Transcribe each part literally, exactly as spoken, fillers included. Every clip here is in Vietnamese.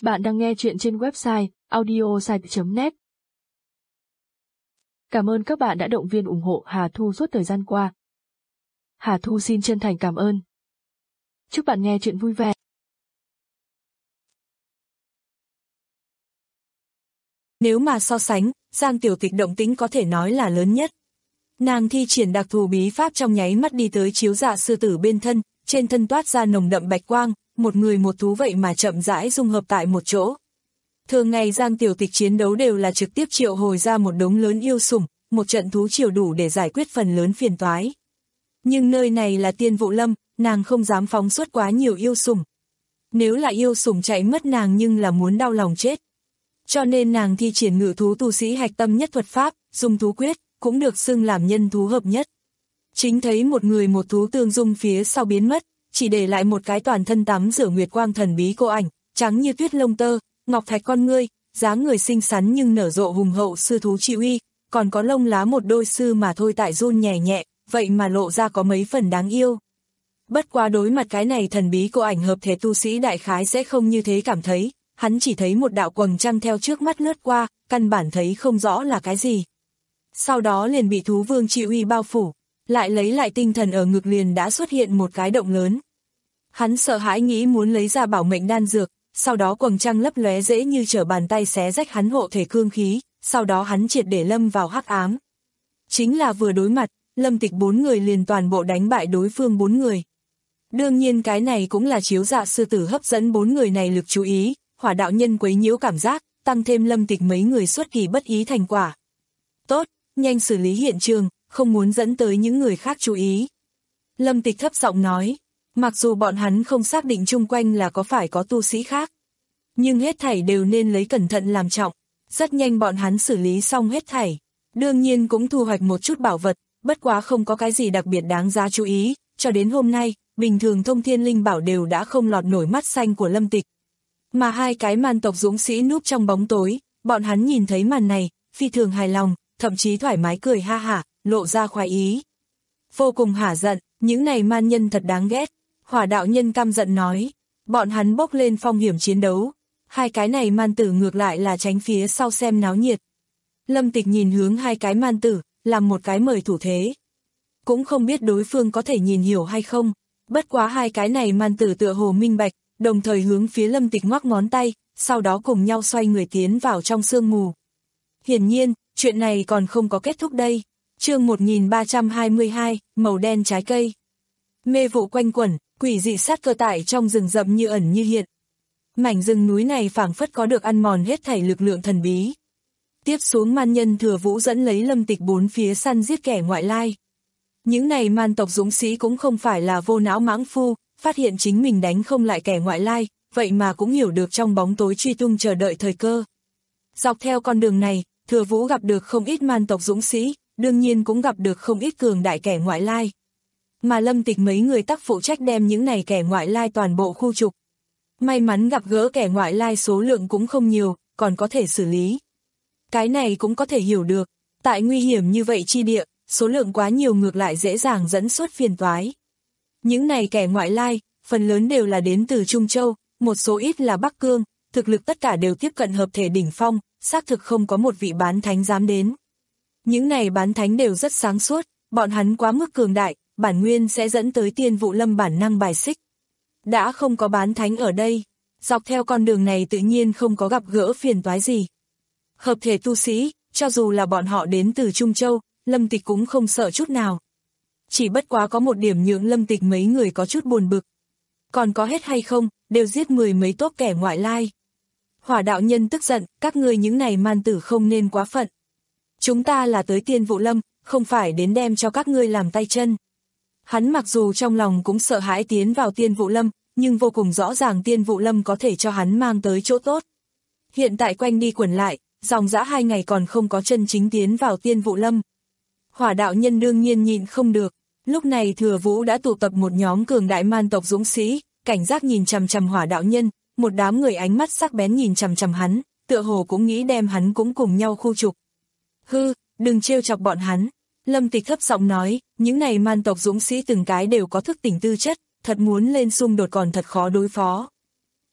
Bạn đang nghe chuyện trên website audiosite chấm net. Cảm ơn các bạn đã động viên ủng hộ Hà Thu suốt thời gian qua. Hà Thu xin chân thành cảm ơn. Chúc bạn nghe chuyện vui vẻ. Nếu mà so sánh, Giang Tiểu Tịch động tĩnh có thể nói là lớn nhất. Nàng thi triển đặc thù bí pháp trong nháy mắt đi tới chiếu dạ sư tử bên thân, trên thân toát ra nồng đậm bạch quang, một người một thú vậy mà chậm rãi dung hợp tại một chỗ. Thường ngày Giang Tiểu Tịch chiến đấu đều là trực tiếp triệu hồi ra một đống lớn yêu sủng, một trận thú triều đủ để giải quyết phần lớn phiền toái. Nhưng nơi này là Tiên Vụ Lâm, nàng không dám phóng xuất quá nhiều yêu sủng. Nếu là yêu sủng chạy mất nàng nhưng là muốn đau lòng chết. Cho nên nàng thi triển ngự thú tu sĩ hạch tâm nhất thuật pháp, dung thú quyết, cũng được xưng làm nhân thú hợp nhất. Chính thấy một người một thú tương dung phía sau biến mất, chỉ để lại một cái toàn thân tắm rửa nguyệt quang thần bí cô ảnh, trắng như tuyết lông tơ, ngọc thạch con ngươi, dáng người xinh xắn nhưng nở rộ hùng hậu sư thú chi uy, còn có lông lá một đôi sư mà thôi tại run nhẹ nhẹ, vậy mà lộ ra có mấy phần đáng yêu. Bất quá đối mặt cái này thần bí cô ảnh hợp thể tu sĩ đại khái sẽ không như thế cảm thấy, hắn chỉ thấy một đạo quầng trăng theo trước mắt lướt qua, căn bản thấy không rõ là cái gì. Sau đó liền bị thú vương chi uy bao phủ, lại lấy lại tinh thần ở ngực liền đã xuất hiện một cái động lớn. Hắn sợ hãi nghĩ muốn lấy ra bảo mệnh đan dược, sau đó quầng trăng lấp lóe dễ như trở bàn tay xé rách hắn hộ thể cương khí, sau đó hắn triệt để lâm vào hắc ám. Chính là vừa đối mặt, Lâm Tịch bốn người liền toàn bộ đánh bại đối phương bốn người. Đương nhiên cái này cũng là chiếu dạ sư tử hấp dẫn bốn người này lực chú ý, hỏa đạo nhân quấy nhiễu cảm giác, tăng thêm Lâm Tịch mấy người xuất kỳ bất ý thành quả. Tốt, nhanh xử lý hiện trường, không muốn dẫn tới những người khác chú ý. Lâm Tịch thấp giọng nói, mặc dù bọn hắn không xác định chung quanh là có phải có tu sĩ khác, nhưng hết thảy đều nên lấy cẩn thận làm trọng. Rất nhanh bọn hắn xử lý xong hết thảy, đương nhiên cũng thu hoạch một chút bảo vật, bất quá không có cái gì đặc biệt đáng giá chú ý, cho đến hôm nay, bình thường thông thiên linh bảo đều đã không lọt nổi mắt xanh của Lâm Tịch. Mà hai cái man tộc dũng sĩ núp trong bóng tối, bọn hắn nhìn thấy màn này, phi thường hài lòng, thậm chí thoải mái cười ha hả, lộ ra khoái ý. Vô cùng hả giận, những này man nhân thật đáng ghét, hỏa đạo nhân căm giận nói, bọn hắn bốc lên phong hiểm chiến đấu, hai cái này man tử ngược lại là tránh phía sau xem náo nhiệt. Lâm Tịch nhìn hướng hai cái man tử, làm một cái mời thủ thế. Cũng không biết đối phương có thể nhìn hiểu hay không, bất quá hai cái này man tử tựa hồ minh bạch, đồng thời hướng phía Lâm Tịch ngoắc ngón tay, sau đó cùng nhau xoay người tiến vào trong sương mù. Hiển nhiên, chuyện này còn không có kết thúc đây. Chương một nghìn ba trăm hai mươi hai, màu đen trái cây. Mê vụ quanh quẩn, quỷ dị sát cơ tại trong rừng rậm như ẩn như hiện. Mảnh rừng núi này phảng phất có được ăn mòn hết thảy lực lượng thần bí. Tiếp xuống man nhân Thừa Vũ dẫn lấy Lâm Tịch bốn phía săn giết kẻ ngoại lai. Những này man tộc dũng sĩ cũng không phải là vô não mãng phu, phát hiện chính mình đánh không lại kẻ ngoại lai, vậy mà cũng hiểu được trong bóng tối truy tung chờ đợi thời cơ. Dọc theo con đường này, Thừa Vũ gặp được không ít man tộc dũng sĩ, đương nhiên cũng gặp được không ít cường đại kẻ ngoại lai. Mà Lâm Tịch mấy người tác phụ trách đem những này kẻ ngoại lai toàn bộ khu trục. May mắn gặp gỡ kẻ ngoại lai số lượng cũng không nhiều, còn có thể xử lý. Cái này cũng có thể hiểu được, tại nguy hiểm như vậy chi địa, số lượng quá nhiều ngược lại dễ dàng dẫn xuất phiền toái. Những này kẻ ngoại lai, phần lớn đều là đến từ Trung Châu, một số ít là Bắc Cương, thực lực tất cả đều tiếp cận hợp thể đỉnh phong, xác thực không có một vị bán thánh dám đến. Những này bán thánh đều rất sáng suốt, bọn hắn quá mức cường đại, bản nguyên sẽ dẫn tới Tiên Vụ Lâm bản năng bài xích. Đã không có bán thánh ở đây, dọc theo con đường này tự nhiên không có gặp gỡ phiền toái gì. Hợp thể tu sĩ, cho dù là bọn họ đến từ Trung Châu, Lâm Tịch cũng không sợ chút nào. Chỉ bất quá có một điểm nhượng Lâm Tịch mấy người có chút buồn bực. Còn có hết hay không, đều giết mười mấy tốt kẻ ngoại lai. Hỏa đạo nhân tức giận, các ngươi những này man tử không nên quá phận. Chúng ta là tới Tiên Vụ Lâm, không phải đến đem cho các ngươi làm tay chân. Hắn mặc dù trong lòng cũng sợ hãi tiến vào Tiên Vụ Lâm, nhưng vô cùng rõ ràng Tiên Vụ Lâm có thể cho hắn mang tới chỗ tốt. Hiện tại quanh đi quẩn lại, dòng dã hai ngày còn không có chân chính tiến vào Tiên Vụ Lâm. Hỏa đạo nhân đương nhiên nhịn không được, lúc này Thừa Vũ đã tụ tập một nhóm cường đại man tộc dũng sĩ, cảnh giác nhìn chằm chằm hỏa đạo nhân, một đám người ánh mắt sắc bén nhìn chằm chằm hắn, tựa hồ cũng nghĩ đem hắn cũng cùng nhau khu trục. Hư, đừng trêu chọc bọn hắn. Lâm Tịch thấp giọng nói, những này man tộc dũng sĩ từng cái đều có thức tỉnh tư chất, thật muốn lên xung đột còn thật khó đối phó.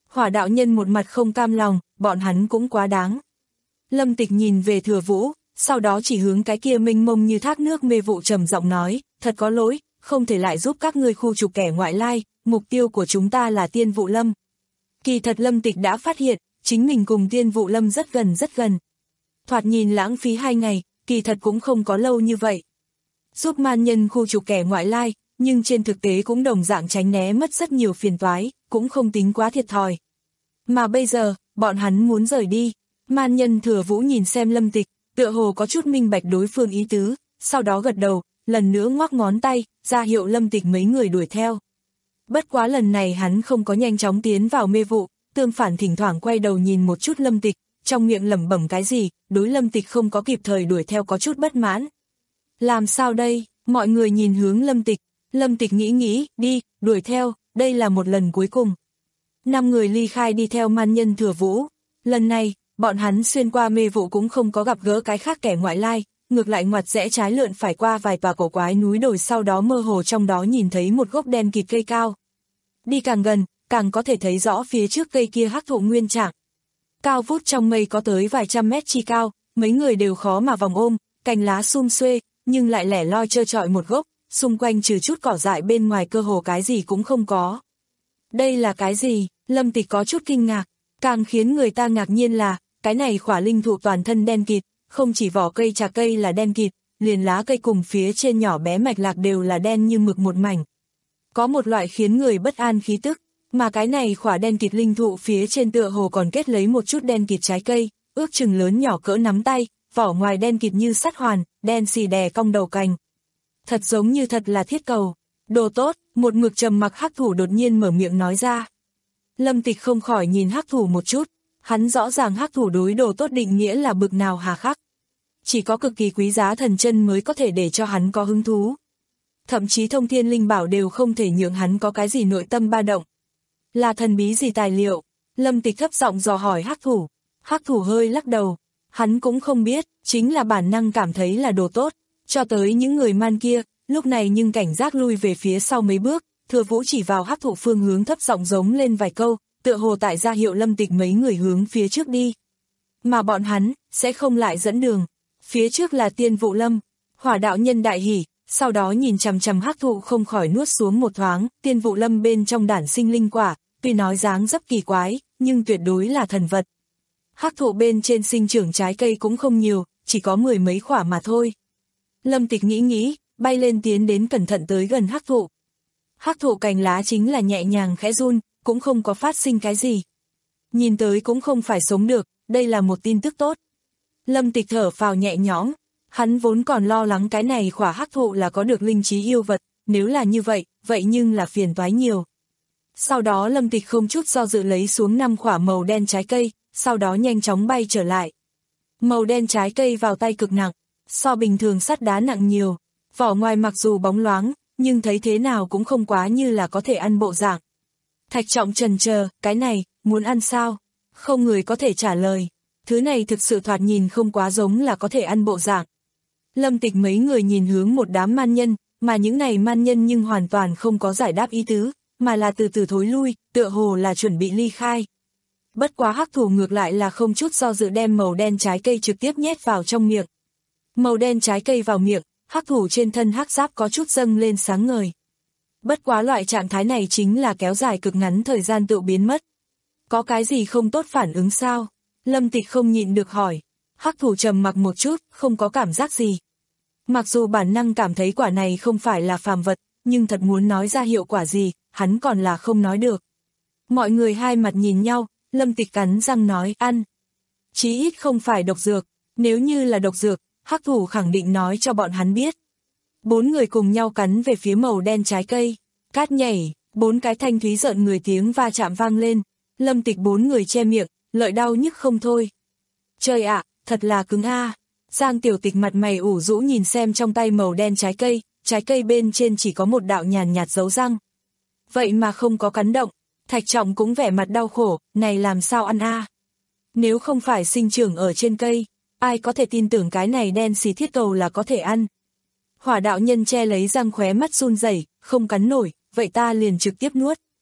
Hỏa đạo nhân một mặt không cam lòng, bọn hắn cũng quá đáng. Lâm Tịch nhìn về Thừa Vũ, sau đó chỉ hướng cái kia mênh mông như thác nước mê vụ trầm giọng nói, thật có lỗi, không thể lại giúp các ngươi khu trục kẻ ngoại lai, mục tiêu của chúng ta là Tiên Vụ Lâm. Kỳ thật Lâm Tịch đã phát hiện, chính mình cùng Tiên Vụ Lâm rất gần rất gần. Thoạt nhìn lãng phí hai ngày, kỳ thật cũng không có lâu như vậy. Giúp man nhân khu trục kẻ ngoại lai, nhưng trên thực tế cũng đồng dạng tránh né mất rất nhiều phiền toái, cũng không tính quá thiệt thòi. Mà bây giờ, bọn hắn muốn rời đi. Man nhân Thừa Vũ nhìn xem Lâm Tịch, tựa hồ có chút minh bạch đối phương ý tứ, sau đó gật đầu, lần nữa ngoắc ngón tay, ra hiệu Lâm Tịch mấy người đuổi theo. Bất quá lần này hắn không có nhanh chóng tiến vào mê vụ, tương phản thỉnh thoảng quay đầu nhìn một chút Lâm Tịch, trong miệng lẩm bẩm cái gì, đối Lâm Tịch không có kịp thời đuổi theo có chút bất mãn. Làm sao đây? Mọi người nhìn hướng Lâm Tịch, Lâm Tịch nghĩ nghĩ, đi, đuổi theo, đây là một lần cuối cùng. Năm người ly khai đi theo man nhân Thừa Vũ. Lần này, bọn hắn xuyên qua mê vụ cũng không có gặp gỡ cái khác kẻ ngoại lai, ngược lại ngoặt rẽ trái lượn phải qua vài tòa cổ quái núi đồi, sau đó mơ hồ trong đó nhìn thấy một gốc đen kịt cây cao. Đi càng gần, càng có thể thấy rõ phía trước cây kia hắc thụ nguyên trạng. Cao vút trong mây có tới vài trăm mét chi cao, mấy người đều khó mà vòng ôm, cành lá sum xuê, nhưng lại lẻ loi trơ trọi một gốc, xung quanh trừ chút cỏ dại bên ngoài cơ hồ cái gì cũng không có. Đây là cái gì? Lâm Tịch có chút kinh ngạc, càng khiến người ta ngạc nhiên là, cái này khỏa linh thụ toàn thân đen kịt, không chỉ vỏ cây trà cây là đen kịt, liền lá cây cùng phía trên nhỏ bé mạch lạc đều là đen như mực một mảnh. Có một loại khiến người bất an khí tức, mà cái này khỏa đen kịt linh thụ phía trên tựa hồ còn kết lấy một chút đen kịt trái cây, ước chừng lớn nhỏ cỡ nắm tay, vỏ ngoài đen kịt như sắt hoàn, đen xì đè cong đầu cành. Thật giống như thật là thiết cầu. Đồ tốt, một mực trầm mặc hắc thủ đột nhiên mở miệng nói ra. Lâm Tịch không khỏi nhìn hắc thủ một chút, hắn rõ ràng hắc thủ đối đồ tốt định nghĩa là bực nào hà khắc. Chỉ có cực kỳ quý giá thần chân mới có thể để cho hắn có hứng thú. Thậm chí thông thiên linh bảo đều không thể nhượng hắn có cái gì nội tâm ba động. Là thần bí gì tài liệu? Lâm Tịch thấp giọng dò hỏi hắc thủ. Hắc thủ hơi lắc đầu, hắn cũng không biết, chính là bản năng cảm thấy là đồ tốt, cho tới những người man kia, lúc này nhưng cảnh giác lui về phía sau mấy bước, Thừa Vũ chỉ vào hắc thụ phương hướng thấp giọng giống lên vài câu, tựa hồ tại ra hiệu Lâm Tịch mấy người hướng phía trước đi. Mà bọn hắn, sẽ không lại dẫn đường. Phía trước là Tiên Vụ Lâm, Hỏa đạo nhân đại hỉ, sau đó nhìn chằm chằm hắc thụ không khỏi nuốt xuống một thoáng, Tiên Vụ Lâm bên trong đản sinh linh quả, tuy nói dáng dấp kỳ quái, nhưng tuyệt đối là thần vật. Hắc thụ bên trên sinh trưởng trái cây cũng không nhiều, chỉ có mười mấy quả mà thôi. Lâm Tịch nghĩ nghĩ, bay lên tiến đến cẩn thận tới gần hắc thụ. Hắc thụ cành lá chính là nhẹ nhàng khẽ run, cũng không có phát sinh cái gì. Nhìn tới cũng không phải sống được, đây là một tin tức tốt. Lâm Tịch thở phào nhẹ nhõm, hắn vốn còn lo lắng cái này khỏa hắc thụ là có được linh trí yêu vật, nếu là như vậy, vậy nhưng là phiền toái nhiều. Sau đó Lâm Tịch không chút do dự lấy xuống năm khỏa màu đen trái cây, sau đó nhanh chóng bay trở lại. Màu đen trái cây vào tay cực nặng, so bình thường sắt đá nặng nhiều, vỏ ngoài mặc dù bóng loáng, nhưng thấy thế nào cũng không quá như là có thể ăn bộ dạng. Thạch Trọng chần chờ, cái này, muốn ăn sao? Không người có thể trả lời, thứ này thực sự thoạt nhìn không quá giống là có thể ăn bộ dạng. Lâm Tịch mấy người nhìn hướng một đám man nhân, mà những này man nhân nhưng hoàn toàn không có giải đáp ý tứ, mà là từ từ thối lui, tựa hồ là chuẩn bị ly khai. Bất quá hắc thủ ngược lại là không chút do dự đem màu đen trái cây trực tiếp nhét vào trong miệng. Màu đen trái cây vào miệng, hắc thủ trên thân hắc giáp có chút dâng lên sáng ngời. Bất quá loại trạng thái này chính là kéo dài cực ngắn thời gian tự biến mất. Có cái gì không tốt phản ứng sao? Lâm Tịch không nhịn được hỏi. Hắc thủ trầm mặc một chút, không có cảm giác gì. Mặc dù bản năng cảm thấy quả này không phải là phàm vật, nhưng thật muốn nói ra hiệu quả gì, hắn còn là không nói được. Mọi người hai mặt nhìn nhau, Lâm Tịch cắn răng nói, ăn. Chí ít không phải độc dược, nếu như là độc dược, hắc thủ khẳng định nói cho bọn hắn biết. Bốn người cùng nhau cắn về phía màu đen trái cây, cát nhảy, bốn cái thanh thúy rợn người tiếng va chạm vang lên, Lâm Tịch bốn người che miệng, lợi đau nhức không thôi. Trời ạ, thật là cứng a. Giang Tiểu Tịch mặt mày ủ rũ nhìn xem trong tay màu đen trái cây, trái cây bên trên chỉ có một đạo nhàn nhạt dấu răng. Vậy mà không có cắn động, Thạch Trọng cũng vẻ mặt đau khổ, này làm sao ăn a? Nếu không phải sinh trưởng ở trên cây, ai có thể tin tưởng cái này đen xì thiết cầu là có thể ăn. Hỏa đạo nhân che lấy răng khóe mắt run rẩy, không cắn nổi, vậy ta liền trực tiếp nuốt.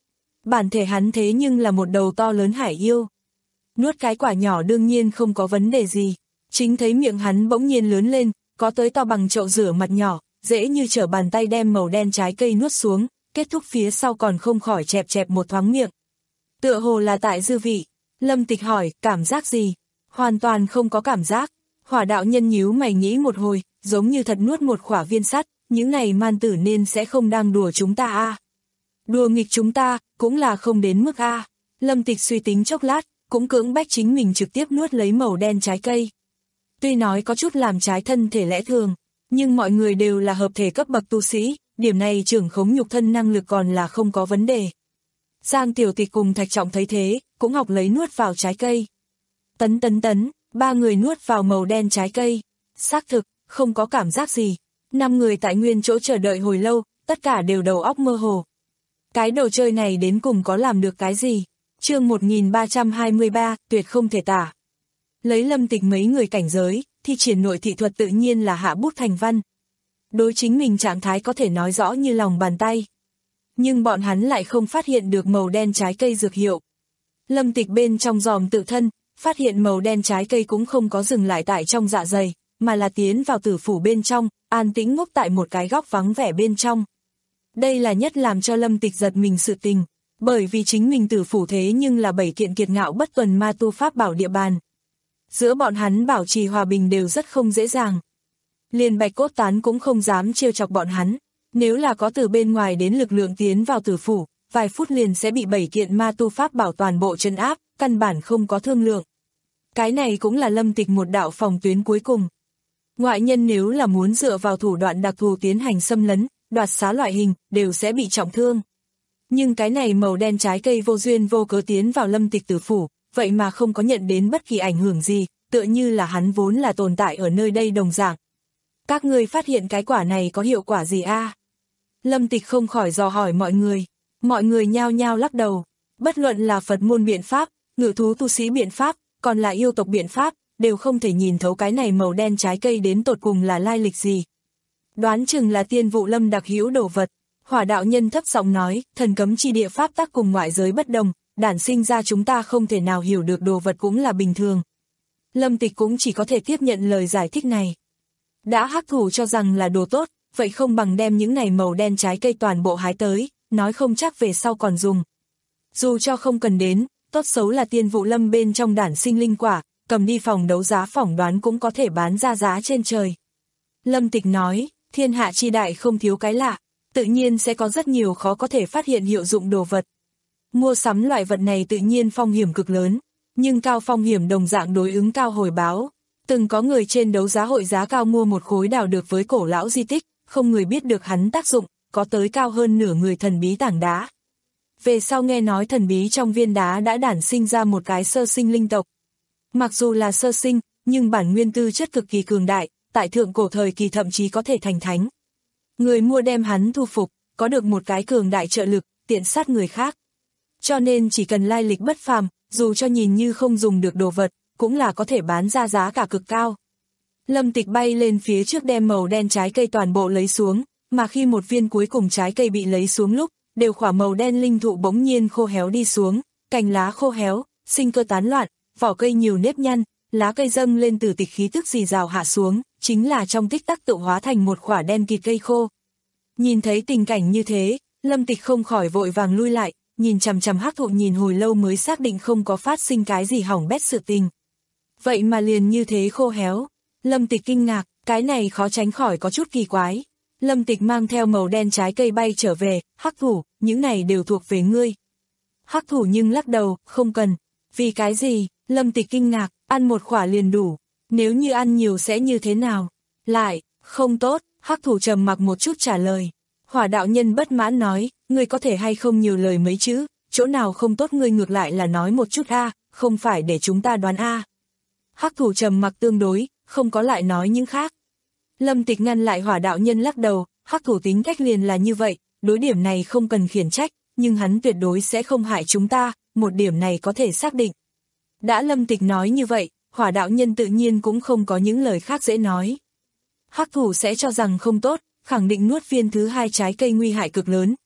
Bản thể hắn thế nhưng là một đầu to lớn hải yêu. Nuốt cái quả nhỏ đương nhiên không có vấn đề gì. Chính thấy miệng hắn bỗng nhiên lớn lên, có tới to bằng chậu rửa mặt nhỏ, dễ như trở bàn tay đem màu đen trái cây nuốt xuống, kết thúc phía sau còn không khỏi chẹp chẹp một thoáng miệng. Tựa hồ là tại dư vị. Lâm Tịch hỏi, cảm giác gì? Hoàn toàn không có cảm giác. Hỏa đạo nhân nhíu mày nghĩ một hồi, giống như thật nuốt một khỏa viên sắt, những này man tử nên sẽ không đang đùa chúng ta a. À. Đùa nghịch chúng ta, cũng là không đến mức a. À. Lâm Tịch suy tính chốc lát, cũng cưỡng bách chính mình trực tiếp nuốt lấy màu đen trái cây. Tuy nói có chút làm trái thân thể lẽ thường, nhưng mọi người đều là hợp thể cấp bậc tu sĩ, điểm này trưởng khống nhục thân năng lực còn là không có vấn đề. Giang Tiểu Tịch cùng Thạch Trọng thấy thế, cũng học lấy nuốt vào trái cây. Tấn tấn tấn, ba người nuốt vào màu đen trái cây. Xác thực, không có cảm giác gì. Năm người tại nguyên chỗ chờ đợi hồi lâu, tất cả đều đầu óc mơ hồ. Cái đồ chơi này đến cùng có làm được cái gì? Chương một nghìn ba trăm hai mươi ba, tuyệt không thể tả. Lấy Lâm Tịch mấy người cảnh giới, thi triển nội thị thuật tự nhiên là hạ bút thành văn. Đối chính mình trạng thái có thể nói rõ như lòng bàn tay. Nhưng bọn hắn lại không phát hiện được màu đen trái cây dược hiệu. Lâm Tịch bên trong dòm tự thân, phát hiện màu đen trái cây cũng không có dừng lại tại trong dạ dày, mà là tiến vào tử phủ bên trong, an tĩnh ngốc tại một cái góc vắng vẻ bên trong. Đây là nhất làm cho Lâm Tịch giật mình sự tình, bởi vì chính mình tử phủ thế nhưng là bảy kiện kiệt ngạo bất tuần ma tu pháp bảo địa bàn. Giữa bọn hắn bảo trì hòa bình đều rất không dễ dàng. Liền Bạch Cốt Tán cũng không dám trêu chọc bọn hắn, nếu là có từ bên ngoài đến lực lượng tiến vào tử phủ, vài phút liền sẽ bị bảy kiện ma tu pháp bảo toàn bộ trấn áp, căn bản không có thương lượng. Cái này cũng là Lâm Tịch một đạo phòng tuyến cuối cùng. Ngoại nhân nếu là muốn dựa vào thủ đoạn đặc thù tiến hành xâm lấn, đoạt xá loại hình, đều sẽ bị trọng thương. Nhưng cái này màu đen trái cây vô duyên vô cớ tiến vào Lâm Tịch tử phủ, vậy mà không có nhận đến bất kỳ ảnh hưởng gì, tựa như là hắn vốn là tồn tại ở nơi đây đồng dạng. Các ngươi phát hiện cái quả này có hiệu quả gì a? À? Lâm Tịch không khỏi dò hỏi mọi người. Mọi người nhao nhao lắc đầu. Bất luận là Phật môn biện pháp, ngự thú tu sĩ biện pháp, còn là yêu tộc biện pháp, đều không thể nhìn thấu cái này màu đen trái cây đến tột cùng là lai lịch gì. Đoán chừng là tiên vụ Lâm đặc hữu đồ vật. Hỏa đạo nhân thấp giọng nói, thần cấm chi địa pháp tắc cùng ngoại giới bất đồng, đản sinh ra chúng ta không thể nào hiểu được đồ vật cũng là bình thường. Lâm Tịch cũng chỉ có thể tiếp nhận lời giải thích này. Đã hắc thủ cho rằng là đồ tốt, vậy không bằng đem những này màu đen trái cây toàn bộ hái tới, nói không chắc về sau còn dùng. Dù cho không cần đến, tốt xấu là tiên vụ Lâm bên trong đản sinh linh quả, cầm đi phòng đấu giá phỏng đoán cũng có thể bán ra giá trên trời. Lâm Tịch nói, thiên hạ chi đại không thiếu cái lạ, tự nhiên sẽ có rất nhiều khó có thể phát hiện hiệu dụng đồ vật. Mua sắm loại vật này tự nhiên phong hiểm cực lớn, nhưng cao phong hiểm đồng dạng đối ứng cao hồi báo. Từng có người trên đấu giá hội giá cao mua một khối đào được với cổ lão di tích, không người biết được hắn tác dụng, có tới cao hơn nửa người thần bí tảng đá. Về sau nghe nói thần bí trong viên đá đã đản sinh ra một cái sơ sinh linh tộc. Mặc dù là sơ sinh, nhưng bản nguyên tư chất cực kỳ cường đại, tại thượng cổ thời kỳ thậm chí có thể thành thánh. Người mua đem hắn thu phục, có được một cái cường đại trợ lực, tiện sát người khác. Cho nên chỉ cần lai lịch bất phàm, dù cho nhìn như không dùng được đồ vật, cũng là có thể bán ra giá cả cực cao. Lâm Tịch bay lên phía trước đem màu đen trái cây toàn bộ lấy xuống, mà khi một viên cuối cùng trái cây bị lấy xuống lúc, đều khỏa màu đen linh thụ bỗng nhiên khô héo đi xuống, cành lá khô héo, sinh cơ tán loạn, vỏ cây nhiều nếp nhăn, lá cây dâng lên từ tịch khí tức rì rào hạ xuống, chính là trong tích tắc tự hóa thành một khỏa đen kịt cây khô. Nhìn thấy tình cảnh như thế, Lâm Tịch không khỏi vội vàng lui lại, nhìn chằm chằm hắc thụ nhìn hồi lâu mới xác định không có phát sinh cái gì hỏng bét sự tình. Vậy mà liền như thế khô héo. Lâm Tịch kinh ngạc, cái này khó tránh khỏi có chút kỳ quái. Lâm Tịch mang theo màu đen trái cây bay trở về, hắc thủ, những này đều thuộc về ngươi. Hắc thủ nhưng lắc đầu, không cần. Vì cái gì? Lâm Tịch kinh ngạc, ăn một khỏa liền đủ. Nếu như ăn nhiều sẽ như thế nào? Lại, không tốt, hắc thủ trầm mặc một chút trả lời. Hỏa đạo nhân bất mãn nói, ngươi có thể hay không nhiều lời mấy chữ, chỗ nào không tốt ngươi ngược lại là nói một chút a, không phải để chúng ta đoán a. Hắc thủ trầm mặc tương đối, không có lại nói những khác. Lâm Tịch ngăn lại hỏa đạo nhân lắc đầu, hắc thủ tính cách liền là như vậy, đối điểm này không cần khiển trách, nhưng hắn tuyệt đối sẽ không hại chúng ta, một điểm này có thể xác định. Đã Lâm Tịch nói như vậy, hỏa đạo nhân tự nhiên cũng không có những lời khác dễ nói. Hắc thủ sẽ cho rằng không tốt, khẳng định nuốt viên thứ hai trái cây nguy hại cực lớn,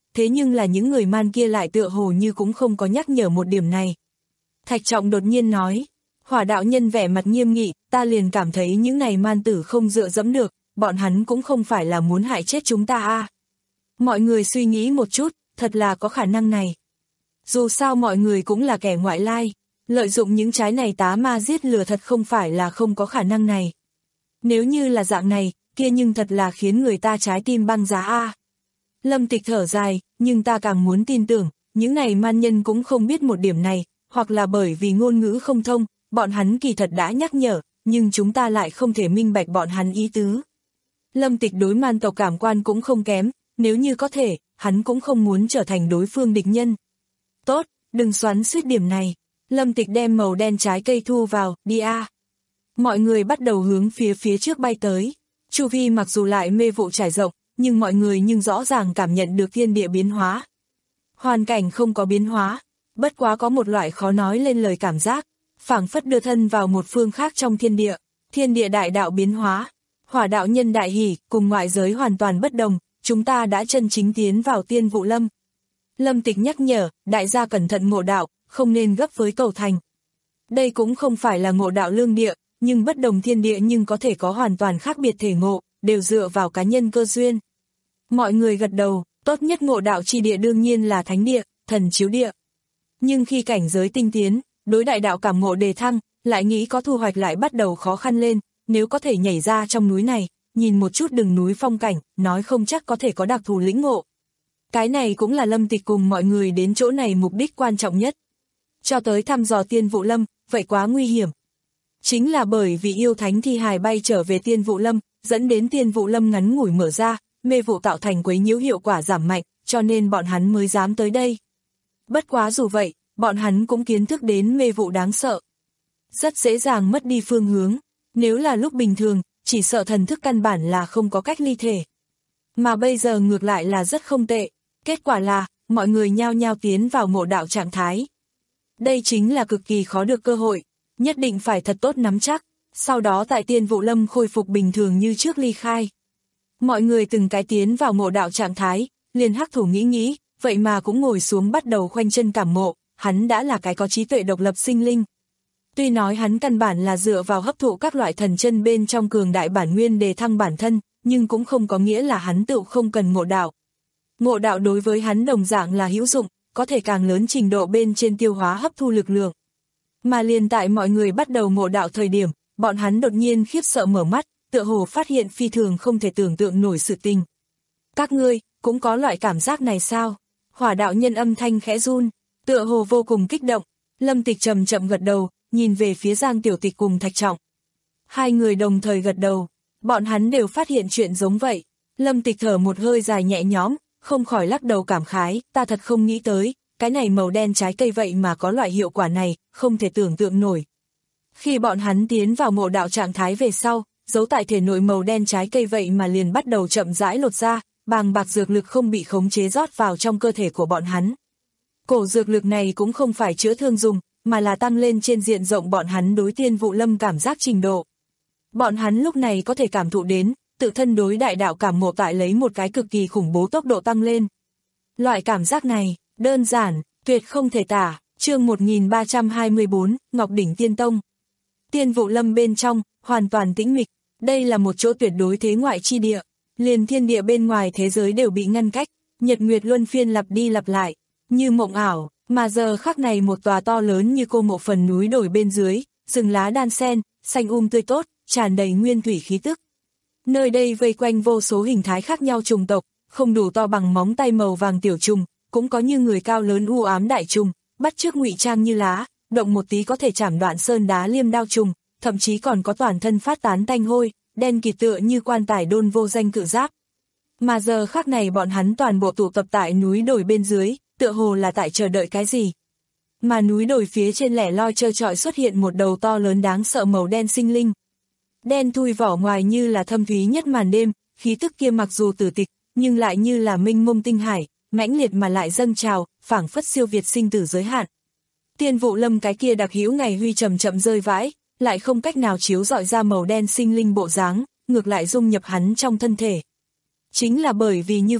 thế nhưng là những người man kia lại tựa hồ như cũng không có nhắc nhở một điểm này. Thạch Trọng đột nhiên nói, Hỏa đạo nhân vẻ mặt nghiêm nghị, ta liền cảm thấy những này man tử không dựa dẫm được, bọn hắn cũng không phải là muốn hại chết chúng ta à. Mọi người suy nghĩ một chút, thật là có khả năng này. Dù sao mọi người cũng là kẻ ngoại lai, lợi dụng những trái này tá ma giết lừa thật không phải là không có khả năng này. Nếu như là dạng này, kia nhưng thật là khiến người ta trái tim băng giá a. Lâm Tịch thở dài, nhưng ta càng muốn tin tưởng, những này man nhân cũng không biết một điểm này, hoặc là bởi vì ngôn ngữ không thông, bọn hắn kỳ thật đã nhắc nhở, nhưng chúng ta lại không thể minh bạch bọn hắn ý tứ. Lâm Tịch đối man tộc cảm quan cũng không kém, nếu như có thể, hắn cũng không muốn trở thành đối phương địch nhân. Tốt, đừng xoắn xuýt điểm này. Lâm Tịch đem màu đen trái cây thu vào, đi a. Mọi người bắt đầu hướng phía phía trước bay tới. Chu vi mặc dù lại mê vụ trải rộng, nhưng mọi người nhưng rõ ràng cảm nhận được thiên địa biến hóa. Hoàn cảnh không có biến hóa, bất quá có một loại khó nói lên lời cảm giác, phảng phất đưa thân vào một phương khác trong thiên địa. Thiên địa đại đạo biến hóa, Hỏa đạo nhân đại hỉ, cùng ngoại giới hoàn toàn bất đồng, chúng ta đã chân chính tiến vào Tiên Vụ Lâm. Lâm Tịch nhắc nhở, đại gia cẩn thận ngộ đạo, không nên gấp với cầu thành. Đây cũng không phải là ngộ đạo lương địa, nhưng bất đồng thiên địa nhưng có thể có hoàn toàn khác biệt thể ngộ, đều dựa vào cá nhân cơ duyên. Mọi người gật đầu, tốt nhất ngộ đạo chi địa đương nhiên là thánh địa, thần chiếu địa. Nhưng khi cảnh giới tinh tiến, đối đại đạo cảm ngộ đề thăng, lại nghĩ có thu hoạch lại bắt đầu khó khăn lên, nếu có thể nhảy ra trong núi này, nhìn một chút đường núi phong cảnh, nói không chắc có thể có đặc thù lĩnh ngộ. Cái này cũng là Lâm Tịch cùng mọi người đến chỗ này mục đích quan trọng nhất. Cho tới thăm dò Tiên Vụ Lâm, vậy quá nguy hiểm. Chính là bởi vì yêu thánh thi hài bay trở về Tiên Vụ Lâm, dẫn đến Tiên Vụ Lâm ngắn ngủi mở ra, mê vụ tạo thành quấy nhiễu hiệu quả giảm mạnh, cho nên bọn hắn mới dám tới đây. Bất quá dù vậy, bọn hắn cũng kiến thức đến mê vụ đáng sợ. Rất dễ dàng mất đi phương hướng, nếu là lúc bình thường, chỉ sợ thần thức căn bản là không có cách ly thể. Mà bây giờ ngược lại là rất không tệ, kết quả là, mọi người nhao nhao tiến vào ngộ đạo trạng thái. Đây chính là cực kỳ khó được cơ hội, nhất định phải thật tốt nắm chắc, sau đó tại Tiên Vụ Lâm khôi phục bình thường như trước ly khai. Mọi người từng cái tiến vào ngộ đạo trạng thái, liền Hắc Thủ nghĩ nghĩ, vậy mà cũng ngồi xuống bắt đầu khoanh chân cảm ngộ, hắn đã là cái có trí tuệ độc lập sinh linh. Tuy nói hắn căn bản là dựa vào hấp thụ các loại thần chân bên trong cường đại bản nguyên đề thăng bản thân, nhưng cũng không có nghĩa là hắn tự không cần ngộ đạo. Ngộ đạo đối với hắn đồng dạng là hữu dụng, có thể càng lớn trình độ bên trên tiêu hóa hấp thu lực lượng. Mà liền tại mọi người bắt đầu ngộ đạo thời điểm, bọn hắn đột nhiên khiếp sợ mở mắt, tựa hồ phát hiện phi thường không thể tưởng tượng nổi sự tình. Các ngươi, cũng có loại cảm giác này sao? Hỏa đạo nhân âm thanh khẽ run, tựa hồ vô cùng kích động. Lâm Tịch chậm chậm gật đầu, nhìn về phía Giang Tiểu Tịch cùng Thạch Trọng. Hai người đồng thời gật đầu, bọn hắn đều phát hiện chuyện giống vậy. Lâm Tịch thở một hơi dài nhẹ nhõm, không khỏi lắc đầu cảm khái, ta thật không nghĩ tới, cái này màu đen trái cây vậy mà có loại hiệu quả này, không thể tưởng tượng nổi. Khi bọn hắn tiến vào ngộ đạo trạng thái về sau, giấu tại thể nội màu đen trái cây vậy mà liền bắt đầu chậm rãi lột ra, bàng bạc dược lực không bị khống chế rót vào trong cơ thể của bọn hắn. Cổ dược lực này cũng không phải chữa thương dùng, mà là tăng lên trên diện rộng bọn hắn đối Tiên Vụ Lâm cảm giác trình độ. Bọn hắn lúc này có thể cảm thụ đến, tự thân đối đại đạo cảm ngộ tại lấy một cái cực kỳ khủng bố tốc độ tăng lên. Loại cảm giác này, đơn giản, tuyệt không thể tả. Chương một nghìn ba trăm hai mươi bốn, Ngọc Đỉnh Tiên Tông. Tiên Vụ Lâm bên trong, hoàn toàn tĩnh mịch, đây là một chỗ tuyệt đối thế ngoại chi địa, liền thiên địa bên ngoài thế giới đều bị ngăn cách, nhật nguyệt luân phiên lặp đi lặp lại, như mộng ảo, mà giờ khắc này một tòa to lớn như cô mộ phần núi đồi bên dưới, rừng lá đan sen, xanh um tươi tốt, tràn đầy nguyên thủy khí tức. Nơi đây vây quanh vô số hình thái khác nhau trùng tộc, không đủ to bằng móng tay màu vàng tiểu trùng, cũng có như người cao lớn u ám đại trùng, bắt chước ngụy trang như lá, động một tí có thể chảm đoạn sơn đá liêm đao trùng, thậm chí còn có toàn thân phát tán tanh hôi, đen kịt tựa như quan tài đôn vô danh cự giáp. Mà giờ khắc này bọn hắn toàn bộ tụ tập tại núi đồi bên dưới, tựa hồ là tại chờ đợi cái gì. Mà núi đồi phía trên lẻ loi trơ trọi xuất hiện một đầu to lớn đáng sợ màu đen sinh linh. Đen thui vỏ ngoài như là thâm thúy nhất màn đêm, khí tức kia mặc dù tử tịch, nhưng lại như là mênh mông tinh hải, mãnh liệt mà lại dâng trào, phảng phất siêu việt sinh tử giới hạn. Tiên Vụ Lâm cái kia đặc hữu ngày huy chậm chậm rơi vãi, lại không cách nào chiếu rọi ra màu đen sinh linh bộ dáng, ngược lại dung nhập hắn trong thân thể. Chính là bởi vì như vậy,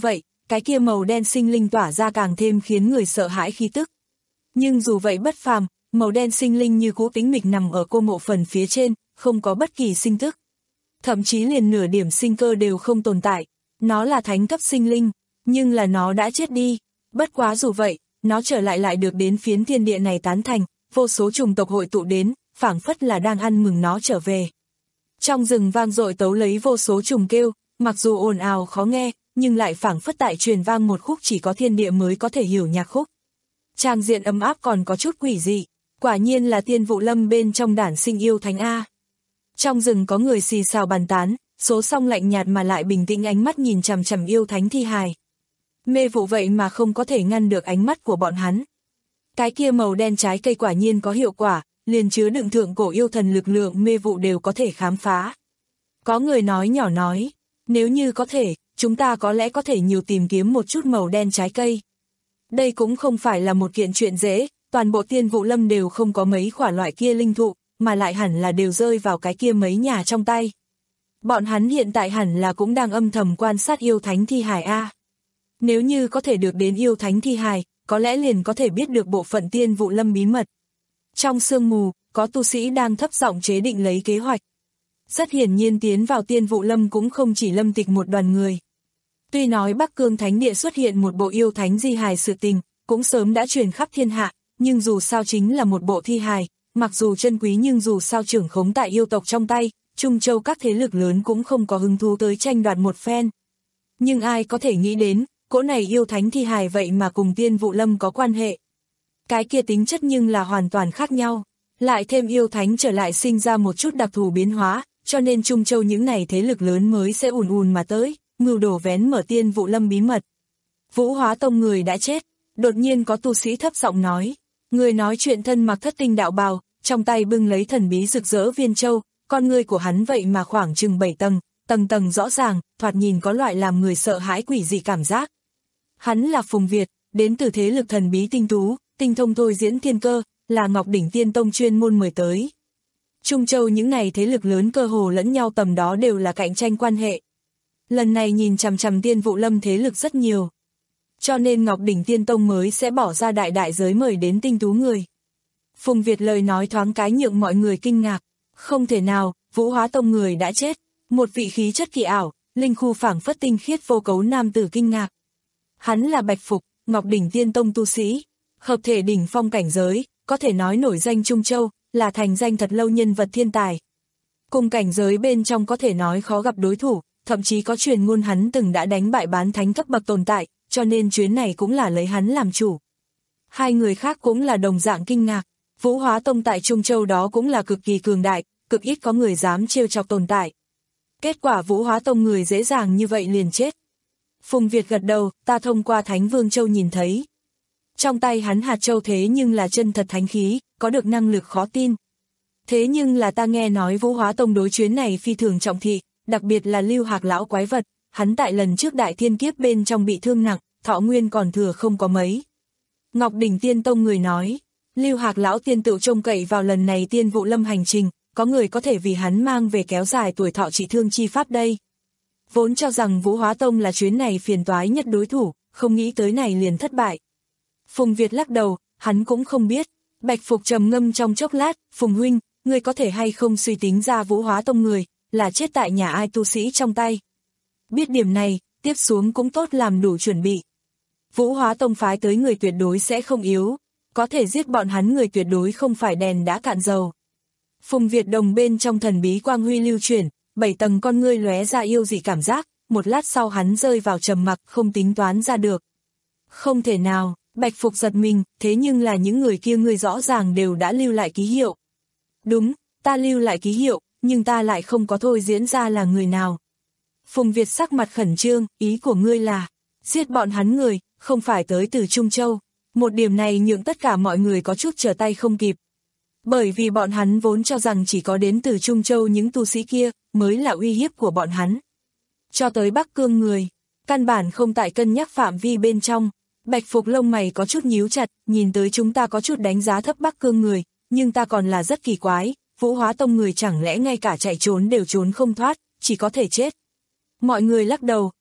cái kia màu đen sinh linh tỏa ra càng thêm khiến người sợ hãi khí tức. Nhưng dù vậy bất phàm, màu đen sinh linh như cũ tĩnh mịch nằm ở cô mộ phần phía trên, không có bất kỳ sinh tức. Thậm chí liền nửa điểm sinh cơ đều không tồn tại. Nó là thánh cấp sinh linh, nhưng là nó đã chết đi. Bất quá dù vậy, nó trở lại lại được đến phiến thiên địa này tán thành, vô số chủng tộc hội tụ đến, phảng phất là đang ăn mừng nó trở về. Trong rừng vang dội tấu lấy vô số trùng kêu, mặc dù ồn ào khó nghe, nhưng lại phảng phất tại truyền vang một khúc chỉ có thiên địa mới có thể hiểu nhạc khúc. Trang diện ấm áp còn có chút quỷ dị, quả nhiên là Tiên Vụ Lâm bên trong đản sinh yêu thánh A. Trong rừng có người xì xào bàn tán, số song lạnh nhạt mà lại bình tĩnh ánh mắt nhìn chằm chằm yêu thánh thi hài. Mê vụ vậy mà không có thể ngăn được ánh mắt của bọn hắn. Cái kia màu đen trái cây quả nhiên có hiệu quả, liền chứa đựng thượng cổ yêu thần lực lượng mê vụ đều có thể khám phá. Có người nói nhỏ nói, nếu như có thể, chúng ta có lẽ có thể nhiều tìm kiếm một chút màu đen trái cây. Đây cũng không phải là một kiện chuyện dễ, toàn bộ Tiên Vụ Lâm đều không có mấy quả loại kia linh thụ, mà lại hẳn là đều rơi vào cái kia mấy nhà trong tay. Bọn hắn hiện tại hẳn là cũng đang âm thầm quan sát yêu thánh thi hài A. Nếu như có thể được đến yêu thánh thi hài, có lẽ liền có thể biết được bộ phận Tiên Vụ Lâm bí mật. Trong sương mù, có tu sĩ đang thấp giọng chế định lấy kế hoạch. Rất hiển nhiên tiến vào Tiên Vụ Lâm cũng không chỉ Lâm Tịch một đoàn người. Tuy nói Bắc Cương Thánh Địa xuất hiện một bộ yêu thánh di hài sự tình, cũng sớm đã truyền khắp thiên hạ, nhưng dù sao chính là một bộ thi hài, mặc dù chân quý nhưng dù sao trưởng khống tại yêu tộc trong tay, Trung Châu các thế lực lớn cũng không có hứng thú tới tranh đoạt một phen. Nhưng ai có thể nghĩ đến, cỗ này yêu thánh thi hài vậy mà cùng Tiên Vụ Lâm có quan hệ. Cái kia tính chất nhưng là hoàn toàn khác nhau, lại thêm yêu thánh trở lại sinh ra một chút đặc thù biến hóa, cho nên Trung Châu những này thế lực lớn mới sẽ ùn ùn mà tới, mưu đồ vén mở Tiên Vụ Lâm bí mật. Vũ Hóa Tông người đã chết, đột nhiên có tu sĩ thấp giọng nói, người nói chuyện thân mặc thất tinh đạo bào, trong tay bưng lấy thần bí rực rỡ viên châu, con người của hắn vậy mà khoảng chừng bảy tầng, tầng tầng rõ ràng, thoạt nhìn có loại làm người sợ hãi quỷ dị cảm giác. Hắn là Phùng Việt, đến từ thế lực thần bí tinh tú, tinh thông thôi diễn thiên cơ, là Ngọc Đỉnh Tiên Tông chuyên môn mời tới. Trung Châu những này thế lực lớn cơ hồ lẫn nhau tầm đó đều là cạnh tranh quan hệ. Lần này nhìn chằm chằm Tiên Vụ Lâm thế lực rất nhiều. Cho nên Ngọc Đỉnh Tiên Tông mới sẽ bỏ ra đại đại giới mời đến tinh tú người. Phùng Việt lời nói thoáng cái nhượng mọi người kinh ngạc. Không thể nào, Vũ Hóa Tông người đã chết. Một vị khí chất kỳ ảo, linh khu phảng phất tinh khiết vô cấu nam tử kinh ngạc. Hắn là Bạch Phục, Ngọc Đỉnh Tiên Tông tu sĩ. Hợp thể đỉnh phong cảnh giới, có thể nói nổi danh Trung Châu, là thành danh thật lâu nhân vật thiên tài. Cùng cảnh giới bên trong có thể nói khó gặp đối thủ, thậm chí có truyền ngôn hắn từng đã đánh bại bán thánh cấp bậc tồn tại, cho nên chuyến này cũng là lấy hắn làm chủ. Hai người khác cũng là đồng dạng kinh ngạc, Vũ Hóa Tông tại Trung Châu đó cũng là cực kỳ cường đại, cực ít có người dám trêu chọc tồn tại. Kết quả Vũ Hóa Tông người dễ dàng như vậy liền chết. Phùng Việt gật đầu, ta thông qua Thánh Vương Châu nhìn thấy. Trong tay hắn hạt châu thế nhưng là chân thật thánh khí, có được năng lực khó tin. Thế nhưng là ta nghe nói Vũ Hóa Tông đối chuyến này phi thường trọng thị, đặc biệt là Lưu Hạc lão quái vật, hắn tại lần trước đại thiên kiếp bên trong bị thương nặng, thọ nguyên còn thừa không có mấy. Ngọc Đỉnh Tiên Tông người nói, Lưu Hạc lão tiên tự trông cậy vào lần này Tiên Vụ Lâm hành trình, có người có thể vì hắn mang về kéo dài tuổi thọ trị thương chi pháp đây. Vốn cho rằng Vũ Hóa Tông là chuyến này phiền toái nhất đối thủ, không nghĩ tới này liền thất bại. Phùng Việt lắc đầu, hắn cũng không biết. Bạch Phục trầm ngâm trong chốc lát, Phùng huynh, ngươi có thể hay không suy tính ra Vũ Hóa Tông người, là chết tại nhà ai tu sĩ trong tay. Biết điểm này, tiếp xuống cũng tốt làm đủ chuẩn bị. Vũ Hóa Tông phái tới người tuyệt đối sẽ không yếu, có thể giết bọn hắn người tuyệt đối không phải đèn đã cạn dầu. Phùng Việt đồng bên trong thần bí quang huy lưu chuyển, bảy tầng con ngươi lóe ra yêu dị cảm giác, một lát sau hắn rơi vào trầm mặc không tính toán ra được. Không thể nào, Bạch Phục giật mình, thế nhưng là những người kia người rõ ràng đều đã lưu lại ký hiệu. Đúng, ta lưu lại ký hiệu, nhưng ta lại không có thôi diễn ra là người nào. Phùng Việt sắc mặt khẩn trương, ý của ngươi là, giết bọn hắn người, không phải tới từ Trung Châu. Một điểm này nhượng tất cả mọi người có chút trở tay không kịp. Bởi vì bọn hắn vốn cho rằng chỉ có đến từ Trung Châu những tu sĩ kia mới là uy hiếp của bọn hắn. Cho tới Bắc Cương người, căn bản không tại cân nhắc phạm vi bên trong. Bạch Phục lông mày có chút nhíu chặt, nhìn tới chúng ta có chút đánh giá thấp Bắc Cương người, nhưng ta còn là rất kỳ quái, Vũ Hóa Tông người chẳng lẽ ngay cả chạy trốn đều trốn không thoát, chỉ có thể chết. Mọi người lắc đầu,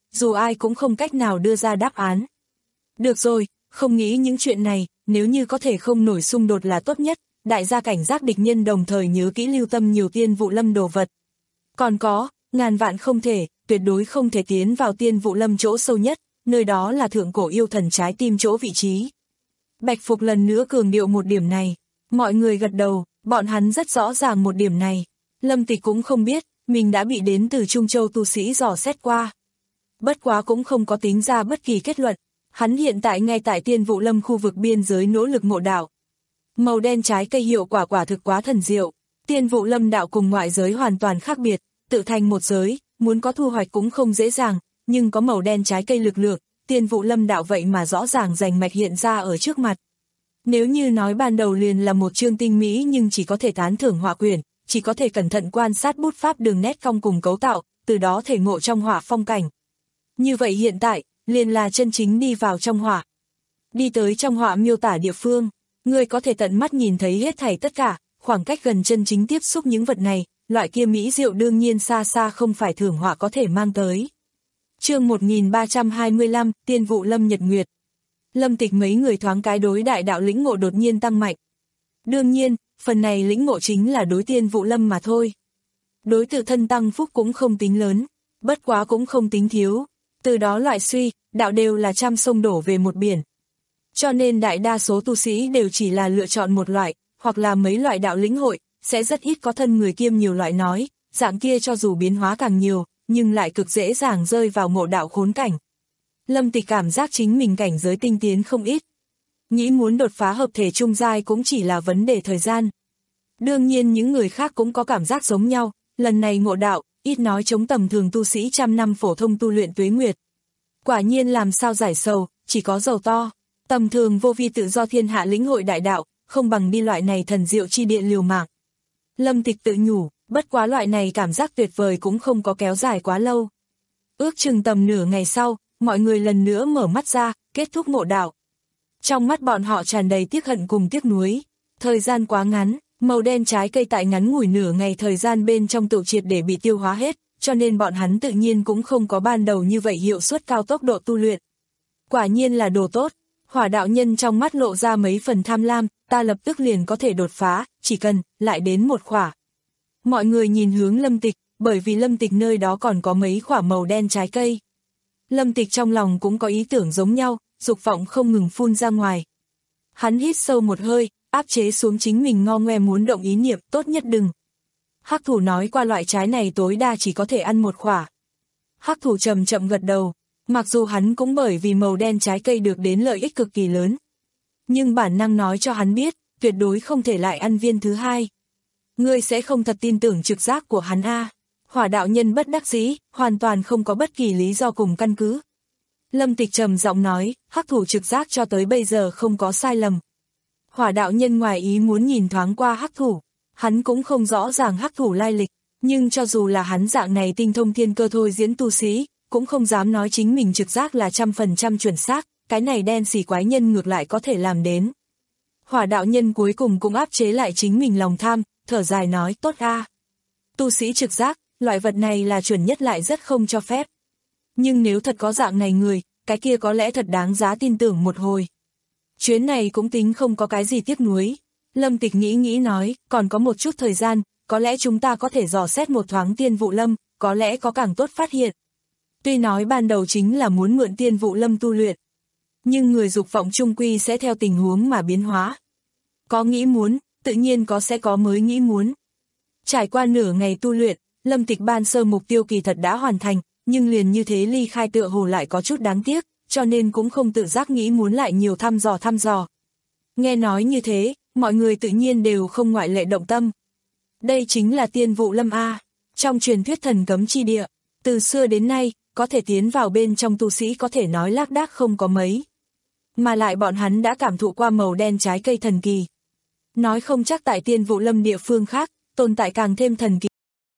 dù ai cũng không cách nào đưa ra đáp án. Được rồi, không nghĩ những chuyện này, nếu như có thể không nổi xung đột là tốt nhất, đại gia cảnh giác địch nhân đồng thời nhớ kỹ lưu tâm nhiều tiên vụ lâm đồ vật. Còn có, ngàn vạn không thể, tuyệt đối không thể tiến vào tiên vụ lâm chỗ sâu nhất, nơi đó là thượng cổ yêu thần trái tim chỗ vị trí. Bạch Phục lần nữa cường điệu một điểm này, mọi người gật đầu, bọn hắn rất rõ ràng một điểm này. Lâm Tịch cũng không biết, mình đã bị đến từ Trung Châu tu sĩ dò xét qua. Bất quá cũng không có tính ra bất kỳ kết luận, hắn hiện tại ngay tại tiên vụ lâm khu vực biên giới nỗ lực ngộ đạo. Màu đen trái cây hiệu quả quả thực quá thần diệu, tiên vụ lâm đạo cùng ngoại giới hoàn toàn khác biệt, tự thành một giới, muốn có thu hoạch cũng không dễ dàng, nhưng có màu đen trái cây lực lượng, tiên vụ lâm đạo vậy mà rõ ràng rành mạch hiện ra ở trước mặt. Nếu như nói ban đầu liền là một chương tinh mỹ nhưng chỉ có thể tán thưởng họa quyển, chỉ có thể cẩn thận quan sát bút pháp đường nét cong cùng cấu tạo, từ đó thể ngộ trong họa phong cảnh. Như vậy hiện tại, liền là chân chính đi vào trong họa. Đi tới trong họa miêu tả địa phương, người có thể tận mắt nhìn thấy hết thảy tất cả, khoảng cách gần chân chính tiếp xúc những vật này, loại kia mỹ diệu đương nhiên xa xa không phải thưởng họa có thể mang tới. Chương một nghìn ba trăm hai mươi lăm, Tiên vụ lâm nhật nguyệt. Lâm Tịch mấy người thoáng cái đối đại đạo lĩnh ngộ đột nhiên tăng mạnh. Đương nhiên, phần này lĩnh ngộ chính là đối tiên vụ lâm mà thôi. Đối tự thân tăng phúc cũng không tính lớn, bất quá cũng không tính thiếu. Từ đó loại suy, đạo đều là trăm sông đổ về một biển. Cho nên đại đa số tu sĩ đều chỉ là lựa chọn một loại, hoặc là mấy loại đạo lĩnh hội, sẽ rất ít có thân người kiêm nhiều loại nói, dạng kia cho dù biến hóa càng nhiều, nhưng lại cực dễ dàng rơi vào ngộ đạo khốn cảnh. Lâm Tịch cảm giác chính mình cảnh giới tinh tiến không ít. Nghĩ muốn đột phá hợp thể trung giai cũng chỉ là vấn đề thời gian. Đương nhiên những người khác cũng có cảm giác giống nhau, lần này ngộ đạo, ít nói chống tầm thường tu sĩ trăm năm phổ thông tu luyện tuế nguyệt. Quả nhiên làm sao giải sầu, chỉ có dầu to. Tầm thường vô vi tự do thiên hạ lĩnh hội đại đạo, không bằng đi loại này thần diệu chi địa liều mạng. Lâm Tịch tự nhủ, bất quá loại này cảm giác tuyệt vời cũng không có kéo dài quá lâu. Ước chừng tầm nửa ngày sau, mọi người lần nữa mở mắt ra, kết thúc ngộ đạo. Trong mắt bọn họ tràn đầy tiếc hận cùng tiếc nuối. Thời gian quá ngắn, màu đen trái cây tại ngắn ngủi nửa ngày thời gian bên trong tự triệt để bị tiêu hóa hết, cho nên bọn hắn tự nhiên cũng không có ban đầu như vậy hiệu suất cao tốc độ tu luyện. Quả nhiên là đồ tốt. Hỏa đạo nhân trong mắt lộ ra mấy phần tham lam, ta lập tức liền có thể đột phá, chỉ cần, lại đến một khỏa. Mọi người nhìn hướng Lâm Tịch, bởi vì Lâm Tịch nơi đó còn có mấy khỏa màu đen trái cây. Lâm Tịch trong lòng cũng có ý tưởng giống nhau, dục vọng không ngừng phun ra ngoài. Hắn hít sâu một hơi, áp chế xuống chính mình ngo ngoe muốn động ý niệm, tốt nhất đừng. Hắc thủ nói qua loại trái này tối đa chỉ có thể ăn một khỏa. Hắc thủ chậm chậm gật đầu. Mặc dù hắn cũng bởi vì màu đen trái cây được đến lợi ích cực kỳ lớn. Nhưng bản năng nói cho hắn biết, tuyệt đối không thể lại ăn viên thứ hai. Ngươi sẽ không thật tin tưởng trực giác của hắn a? Hỏa đạo nhân bất đắc dĩ, hoàn toàn không có bất kỳ lý do cùng căn cứ. Lâm Tịch trầm giọng nói, hắc thủ trực giác cho tới bây giờ không có sai lầm. Hỏa đạo nhân ngoài ý muốn nhìn thoáng qua hắc thủ. Hắn cũng không rõ ràng hắc thủ lai lịch, nhưng cho dù là hắn dạng này tinh thông thiên cơ thôi diễn tu sĩ, cũng không dám nói chính mình trực giác là trăm phần trăm chuẩn xác, cái này đen xỉ quái nhân ngược lại có thể làm đến. Hỏa đạo nhân cuối cùng cũng áp chế lại chính mình lòng tham, thở dài nói tốt a. Tu sĩ trực giác, loại vật này là chuẩn nhất lại rất không cho phép. Nhưng nếu thật có dạng này người, cái kia có lẽ thật đáng giá tin tưởng một hồi. Chuyến này cũng tính không có cái gì tiếc nuối. Lâm Tịch nghĩ nghĩ nói, còn có một chút thời gian, có lẽ chúng ta có thể dò xét một thoáng tiên vụ lâm, có lẽ có càng tốt phát hiện. Tuy nói ban đầu chính là muốn mượn tiên vụ lâm tu luyện, nhưng người dục vọng chung quy sẽ theo tình huống mà biến hóa. Có nghĩ muốn, tự nhiên có sẽ có mới nghĩ muốn. Trải qua nửa ngày tu luyện, Lâm Tịch ban sơ mục tiêu kỳ thật đã hoàn thành, nhưng liền như thế ly khai tựa hồ lại có chút đáng tiếc, cho nên cũng không tự giác nghĩ muốn lại nhiều thăm dò thăm dò. Nghe nói như thế, mọi người tự nhiên đều không ngoại lệ động tâm. Đây chính là tiên vụ lâm A, trong truyền thuyết thần cấm chi địa, từ xưa đến nay, có thể tiến vào bên trong tu sĩ có thể nói lác đác không có mấy. Mà lại bọn hắn đã cảm thụ qua màu đen trái cây thần kỳ. Nói không chắc tại tiên vụ lâm địa phương khác, tồn tại càng thêm thần kỳ.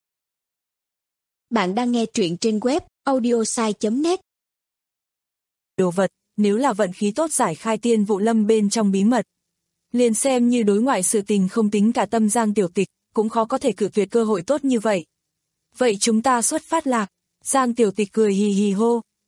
Bạn đang nghe truyện trên web audiosai chấm net. Đồ vật, nếu là vận khí tốt giải khai tiên vụ lâm bên trong bí mật. Liền xem như đối ngoại sự tình không tính cả tâm Giang Tiểu Tịch, cũng khó có thể cự tuyệt cơ hội tốt như vậy. Vậy chúng ta xuất phát lạc. Giang Tiểu Tịch cười hì hì hô,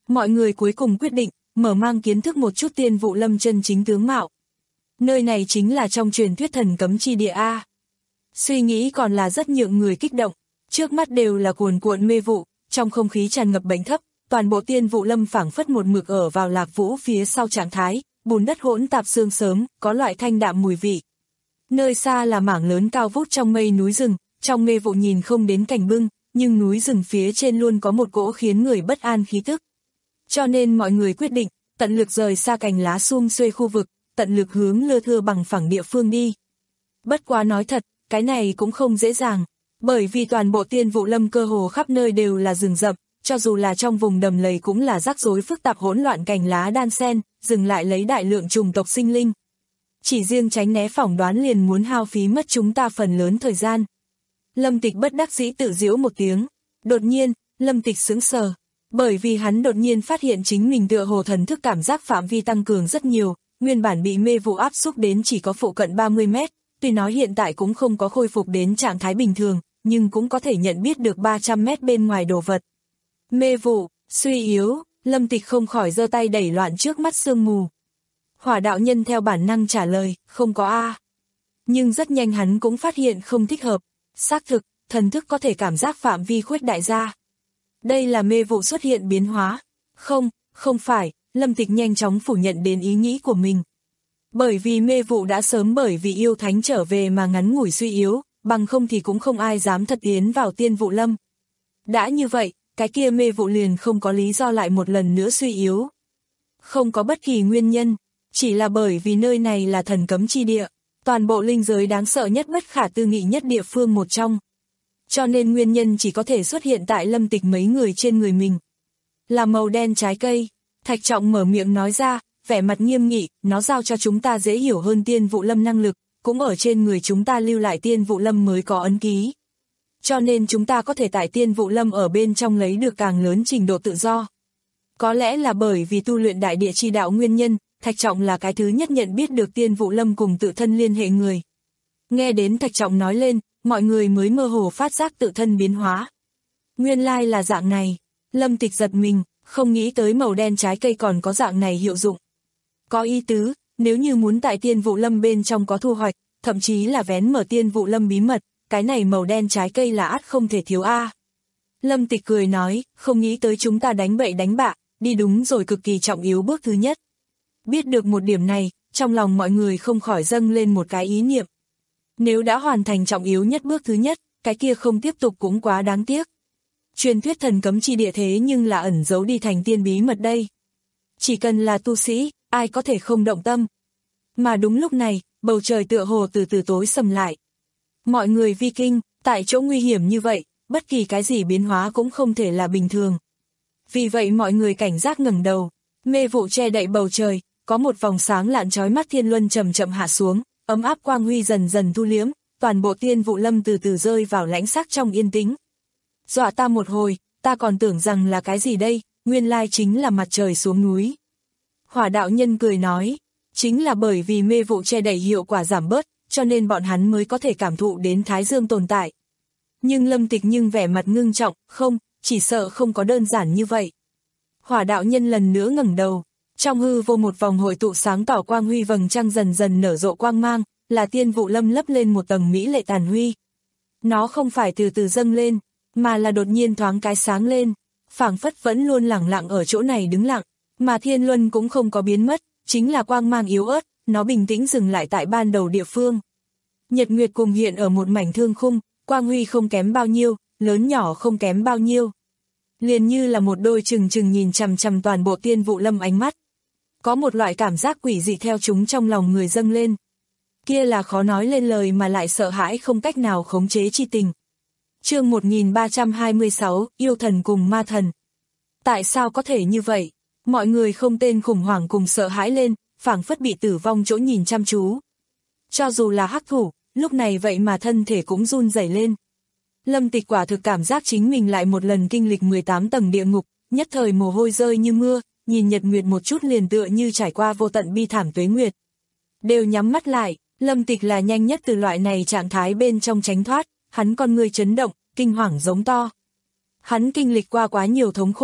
mọi người cuối cùng quyết định, mở mang kiến thức một chút Tiên Vụ Lâm chân chính tướng mạo. Nơi này chính là trong truyền thuyết thần cấm chi địa A. Suy nghĩ còn là rất nhượng người kích động, trước mắt đều là cuồn cuộn mê vụ, trong không khí tràn ngập bệnh thấp, toàn bộ Tiên Vụ Lâm phảng phất một mực ở vào Lạc Vũ phía sau trạng thái, bùn đất hỗn tạp sương sớm, có loại thanh đạm mùi vị. Nơi xa là mảng lớn cao vút trong mây núi rừng, trong mê vụ nhìn không đến cảnh bưng, nhưng núi rừng phía trên luôn có một cỗ khiến người bất an khí tức. Cho nên mọi người quyết định, tận lực rời xa cành lá sum xuê khu vực, tận lực hướng lưa thưa bằng phẳng địa phương đi. Bất quá nói thật, cái này cũng không dễ dàng, bởi vì toàn bộ Tiên Vụ Lâm cơ hồ khắp nơi đều là rừng rậm, cho dù là trong vùng đầm lầy cũng là rắc rối phức tạp hỗn loạn cành lá đan xen, dừng lại lấy đại lượng trùng tộc sinh linh. Chỉ riêng tránh né phỏng đoán liền muốn hao phí mất chúng ta phần lớn thời gian. Lâm Tịch bất đắc dĩ tự giễu một tiếng. Đột nhiên, Lâm Tịch sững sờ, bởi vì hắn đột nhiên phát hiện chính mình tựa hồ thần thức cảm giác phạm vi tăng cường rất nhiều, nguyên bản bị mê vụ áp xúc đến chỉ có phụ cận ba mươi mét, tuy nói hiện tại cũng không có khôi phục đến trạng thái bình thường, nhưng cũng có thể nhận biết được ba trăm mét bên ngoài đồ vật. Mê vụ, suy yếu, Lâm Tịch không khỏi giơ tay đẩy loạn trước mắt sương mù. Hỏa đạo nhân theo bản năng trả lời, không có a. Nhưng rất nhanh hắn cũng phát hiện không thích hợp, xác thực, thần thức có thể cảm giác phạm vi khuếch đại ra. Đây là mê vụ xuất hiện biến hóa. Không, không phải, Lâm Tịch nhanh chóng phủ nhận đến ý nghĩ của mình. Bởi vì mê vụ đã sớm bởi vì yêu thánh trở về mà ngắn ngủi suy yếu, bằng không thì cũng không ai dám thật tiến vào Tiên Vụ Lâm. Đã như vậy, cái kia mê vụ liền không có lý do lại một lần nữa suy yếu. Không có bất kỳ nguyên nhân, chỉ là bởi vì nơi này là thần cấm chi địa, toàn bộ linh giới đáng sợ nhất bất khả tư nghị nhất địa phương một trong. Cho nên nguyên nhân chỉ có thể xuất hiện tại Lâm Tịch mấy người trên người mình. Là màu đen trái cây, Thạch Trọng mở miệng nói ra, vẻ mặt nghiêm nghị, nó giao cho chúng ta dễ hiểu hơn Tiên Vụ Lâm năng lực, cũng ở trên người chúng ta lưu lại Tiên Vụ Lâm mới có ấn ký. Cho nên chúng ta có thể tại Tiên Vụ Lâm ở bên trong lấy được càng lớn trình độ tự do. Có lẽ là bởi vì tu luyện đại địa chi đạo nguyên nhân, Thạch Trọng là cái thứ nhất nhận biết được Tiên Vụ Lâm cùng tự thân liên hệ người. Nghe đến Thạch Trọng nói lên, mọi người mới mơ hồ phát giác tự thân biến hóa. Nguyên lai là dạng này, Lâm Tịch giật mình, không nghĩ tới màu đen trái cây còn có dạng này hiệu dụng. Có ý tứ, nếu như muốn tại Tiên Vụ Lâm bên trong có thu hoạch, thậm chí là vén mở Tiên Vụ Lâm bí mật, cái này màu đen trái cây là ắt không thể thiếu a. Lâm Tịch cười nói, không nghĩ tới chúng ta đánh bậy đánh bạ, đi đúng rồi cực kỳ trọng yếu bước thứ nhất. Biết được một điểm này, trong lòng mọi người không khỏi dâng lên một cái ý niệm. Nếu đã hoàn thành trọng yếu nhất bước thứ nhất, cái kia không tiếp tục cũng quá đáng tiếc. Truyền thuyết thần cấm chi địa thế nhưng là ẩn giấu đi thành tiên bí mật đây. Chỉ cần là tu sĩ, ai có thể không động tâm. Mà đúng lúc này, bầu trời tựa hồ từ từ tối sầm lại. Mọi người vi kinh, tại chỗ nguy hiểm như vậy, bất kỳ cái gì biến hóa cũng không thể là bình thường. Vì vậy mọi người cảnh giác ngẩng đầu, mê vụ che đậy bầu trời, có một vòng sáng lạn chói mắt thiên luân chậm chậm hạ xuống, ấm áp quang huy dần dần thu liếm, toàn bộ Tiên Vụ Lâm từ từ rơi vào lãnh sắc trong yên tĩnh. Dọa ta một hồi, ta còn tưởng rằng là cái gì đây, nguyên lai chính là mặt trời xuống núi. Hỏa đạo nhân cười nói, chính là bởi vì mê vụ che đậy hiệu quả giảm bớt, cho nên bọn hắn mới có thể cảm thụ đến Thái Dương tồn tại. Nhưng Lâm Tịch nhưng vẻ mặt ngưng trọng, không, chỉ sợ không có đơn giản như vậy. Hỏa đạo nhân lần nữa ngẩng đầu, trong hư vô một vòng hội tụ sáng tỏ quang huy vầng trăng dần dần nở rộ quang mang, là Tiên Vụ Lâm lấp lên một tầng mỹ lệ tàn huy. Nó không phải từ từ dâng lên, mà là đột nhiên thoáng cái sáng lên, phảng phất vẫn luôn lẳng lặng ở chỗ này đứng lặng, mà thiên luân cũng không có biến mất, chính là quang mang yếu ớt, nó bình tĩnh dừng lại tại ban đầu địa phương. Nhật nguyệt cùng hiện ở một mảnh thương khung, quang huy không kém bao nhiêu, lớn nhỏ không kém bao nhiêu. Liền như là một đôi trừng trừng nhìn chằm chằm toàn bộ Tiên Vụ Lâm ánh mắt. Có một loại cảm giác quỷ dị theo chúng trong lòng người dâng lên. Kia là khó nói lên lời mà lại sợ hãi không cách nào khống chế chi tình. Chương một nghìn ba trăm hai mươi sáu, yêu thần cùng ma thần. Tại sao có thể như vậy? Mọi người không tên khủng hoảng cùng sợ hãi lên, phảng phất bị tử vong chỗ nhìn chăm chú. Cho dù là hắc thủ, lúc này vậy mà thân thể cũng run rẩy lên. Lâm Tịch quả thực cảm giác chính mình lại một lần kinh lịch mười tám tầng địa ngục, nhất thời mồ hôi rơi như mưa, nhìn nhật nguyệt một chút liền tựa như trải qua vô tận bi thảm tuế nguyệt. Đều nhắm mắt lại, Lâm Tịch là nhanh nhất từ loại này trạng thái bên trong tránh thoát, hắn con người chấn động, kinh hoàng giống to. Hắn kinh lịch qua quá nhiều thống khổ,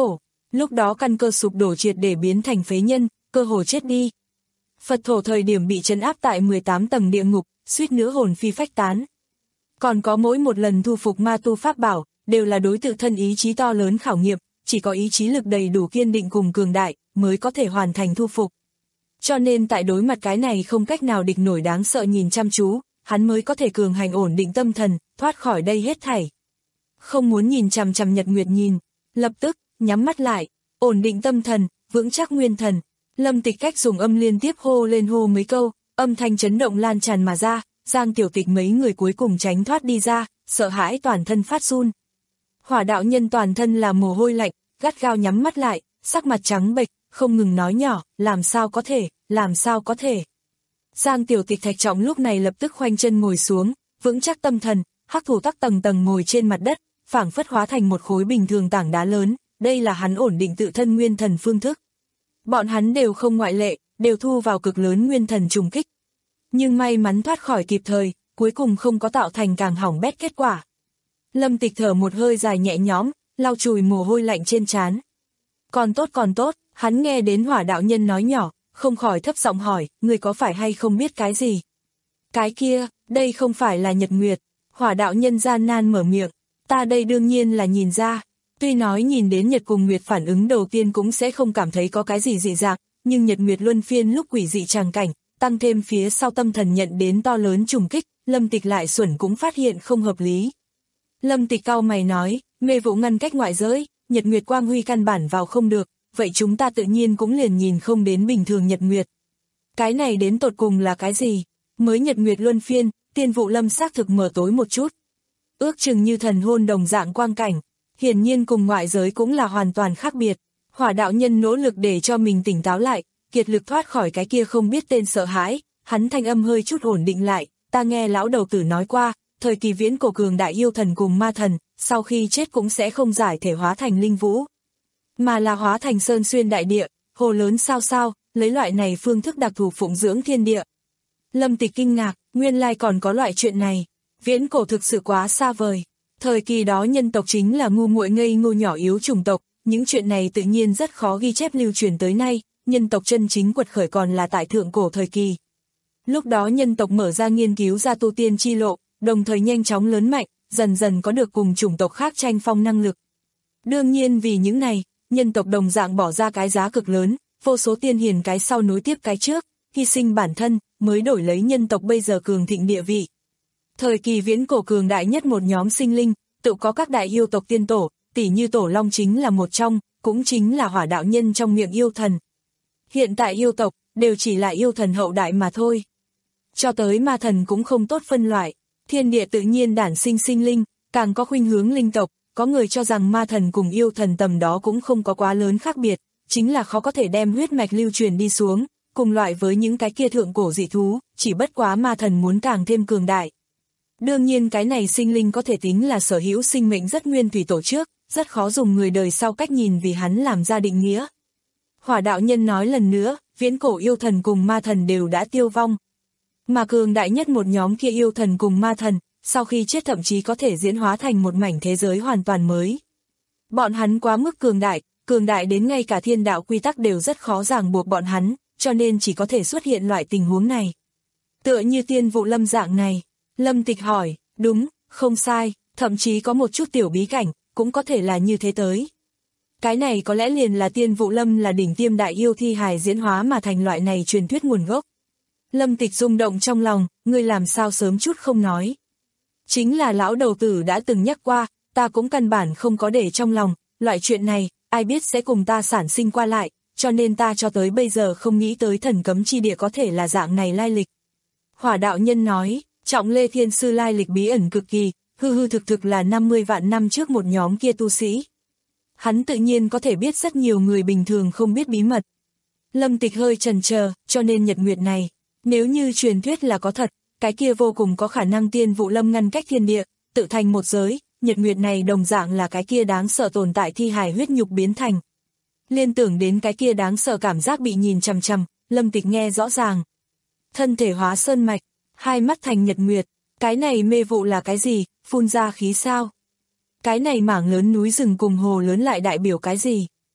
Lúc đó căn cơ sụp đổ triệt để biến thành phế nhân, cơ hồ chết đi. Phật thổ thời điểm bị trấn áp tại mười tám tầng địa ngục, suýt nữa hồn phi phách tán. Còn có mỗi một lần thu phục ma tu pháp bảo, đều là đối tự thân ý chí to lớn khảo nghiệm, chỉ có ý chí lực đầy đủ kiên định cùng cường đại, mới có thể hoàn thành thu phục. Cho nên tại đối mặt cái này không cách nào địch nổi đáng sợ nhìn chăm chú, hắn mới có thể cường hành ổn định tâm thần, thoát khỏi đây hết thảy. Không muốn nhìn chằm chằm Nhật Nguyệt nhìn, lập tức, nhắm mắt lại, ổn định tâm thần, vững chắc nguyên thần. Lâm Tịch cách dùng âm liên tiếp hô lên hô mấy câu, âm thanh chấn động lan tràn mà ra, Giang Tiểu Tịch mấy người cuối cùng tránh thoát đi ra, sợ hãi toàn thân phát run. Hỏa đạo nhân toàn thân là mồ hôi lạnh, gắt gao nhắm mắt lại, sắc mặt trắng bệch, không ngừng nói nhỏ, làm sao có thể, làm sao có thể. Giang Tiểu Tịch thạch trọng lúc này lập tức khoanh chân ngồi xuống, vững chắc tâm thần, hắc thủ tắc tầng tầng ngồi trên mặt đất, phảng phất hóa thành một khối bình thường tảng đá lớn, đây là hắn ổn định tự thân nguyên thần phương thức. Bọn hắn đều không ngoại lệ, đều thu vào cực lớn nguyên thần trùng kích. Nhưng may mắn thoát khỏi kịp thời, cuối cùng không có tạo thành càng hỏng bét kết quả. Lâm Tịch thở một hơi dài nhẹ nhõm, lau chùi mồ hôi lạnh trên trán. Còn tốt còn tốt, hắn nghe đến hỏa đạo nhân nói nhỏ, không khỏi thấp giọng hỏi, người có phải hay không biết cái gì? Cái kia, đây không phải là Nhật Nguyệt. Hỏa đạo nhân gian nan mở miệng, ta đây đương nhiên là nhìn ra. Tuy nói nhìn đến Nhật cùng Nguyệt phản ứng đầu tiên cũng sẽ không cảm thấy có cái gì dị dạng, nhưng Nhật Nguyệt luân phiên lúc quỷ dị tràng cảnh, tăng thêm phía sau tâm thần nhận đến to lớn trùng kích, Lâm Tịch lại xuẩn cũng phát hiện không hợp lý. Lâm Tịch cau mày nói, mê vụ ngăn cách ngoại giới, Nhật Nguyệt quang huy căn bản vào không được, vậy chúng ta tự nhiên cũng liền nhìn không đến bình thường Nhật Nguyệt. Cái này đến tột cùng là cái gì? Mới Nhật Nguyệt luân phiên, Tiên Vụ Lâm xác thực mở tối một chút. Ước chừng như thần hôn đồng dạng quang cảnh, hiển nhiên cùng ngoại giới cũng là hoàn toàn khác biệt. Hỏa đạo nhân nỗ lực để cho mình tỉnh táo lại, kiệt lực thoát khỏi cái kia không biết tên sợ hãi, hắn thanh âm hơi chút ổn định lại, ta nghe lão đầu tử nói qua, thời kỳ viễn cổ cường đại yêu thần cùng ma thần, sau khi chết cũng sẽ không giải thể hóa thành linh vũ, mà là hóa thành sơn xuyên đại địa, hồ lớn sao sao, lấy loại này phương thức đặc thù phụng dưỡng thiên địa. Lâm Tịch kinh ngạc, nguyên lai còn có loại chuyện này, viễn cổ thực sự quá xa vời. Thời kỳ đó nhân tộc chính là ngu muội ngây ngô nhỏ yếu chủng tộc, những chuyện này tự nhiên rất khó ghi chép lưu truyền tới nay, nhân tộc chân chính quật khởi còn là tại thượng cổ thời kỳ. Lúc đó nhân tộc mở ra nghiên cứu ra tu tiên chi lộ, đồng thời nhanh chóng lớn mạnh, dần dần có được cùng chủng tộc khác tranh phong năng lực. Đương nhiên vì những này, nhân tộc đồng dạng bỏ ra cái giá cực lớn, vô số tiên hiền cái sau nối tiếp cái trước, hy sinh bản thân, mới đổi lấy nhân tộc bây giờ cường thịnh địa vị. Thời kỳ viễn cổ cường đại nhất một nhóm sinh linh, tự có các đại yêu tộc tiên tổ, tỷ như Tổ Long chính là một trong, cũng chính là hỏa đạo nhân trong miệng yêu thần. Hiện tại yêu tộc, đều chỉ là yêu thần hậu đại mà thôi. Cho tới ma thần cũng không tốt phân loại, thiên địa tự nhiên đản sinh sinh linh, càng có khuynh hướng linh tộc, có người cho rằng ma thần cùng yêu thần tầm đó cũng không có quá lớn khác biệt, chính là khó có thể đem huyết mạch lưu truyền đi xuống, cùng loại với những cái kia thượng cổ dị thú, chỉ bất quá ma thần muốn càng thêm cường đại. Đương nhiên cái này sinh linh có thể tính là sở hữu sinh mệnh rất nguyên thủy tổ trước, rất khó dùng người đời sau cách nhìn vì hắn làm ra định nghĩa. Hỏa đạo nhân nói lần nữa, viễn cổ yêu thần cùng ma thần đều đã tiêu vong. Mà cường đại nhất một nhóm kia yêu thần cùng ma thần, sau khi chết thậm chí có thể diễn hóa thành một mảnh thế giới hoàn toàn mới. Bọn hắn quá mức cường đại, cường đại đến ngay cả thiên đạo quy tắc đều rất khó ràng buộc bọn hắn, cho nên chỉ có thể xuất hiện loại tình huống này. Tựa như Tiên Vụ Lâm dạng này. Lâm Tịch hỏi, đúng, không sai, thậm chí có một chút tiểu bí cảnh, cũng có thể là như thế tới. Cái này có lẽ liền là Tiên Vụ Lâm là đỉnh tiêm đại yêu thi hài diễn hóa mà thành loại này truyền thuyết nguồn gốc. Lâm Tịch rung động trong lòng, ngươi làm sao sớm chút không nói. Chính là lão đầu tử đã từng nhắc qua, ta cũng căn bản không có để trong lòng, loại chuyện này, ai biết sẽ cùng ta sản sinh qua lại, cho nên ta cho tới bây giờ không nghĩ tới thần cấm chi địa có thể là dạng này lai lịch. Hỏa đạo nhân nói, Trọng Lê Thiên Sư lai lịch bí ẩn cực kỳ, hư hư thực thực là năm mươi vạn năm trước một nhóm kia tu sĩ. Hắn tự nhiên có thể biết rất nhiều người bình thường không biết bí mật. Lâm Tịch hơi chần chờ, cho nên Nhật Nguyệt này, nếu như truyền thuyết là có thật, cái kia vô cùng có khả năng Tiên Vụ Lâm ngăn cách thiên địa, tự thành một giới, Nhật Nguyệt này đồng dạng là cái kia đáng sợ tồn tại thi hài huyết nhục biến thành. Liên tưởng đến cái kia đáng sợ cảm giác bị nhìn chằm chằm, Lâm Tịch nghe rõ ràng. Thân thể hóa sơn mạch, hai mắt thành nhật nguyệt, cái này mê vụ là cái gì, phun ra khí sao? Cái này mảng lớn núi rừng cùng hồ lớn lại đại biểu cái gì?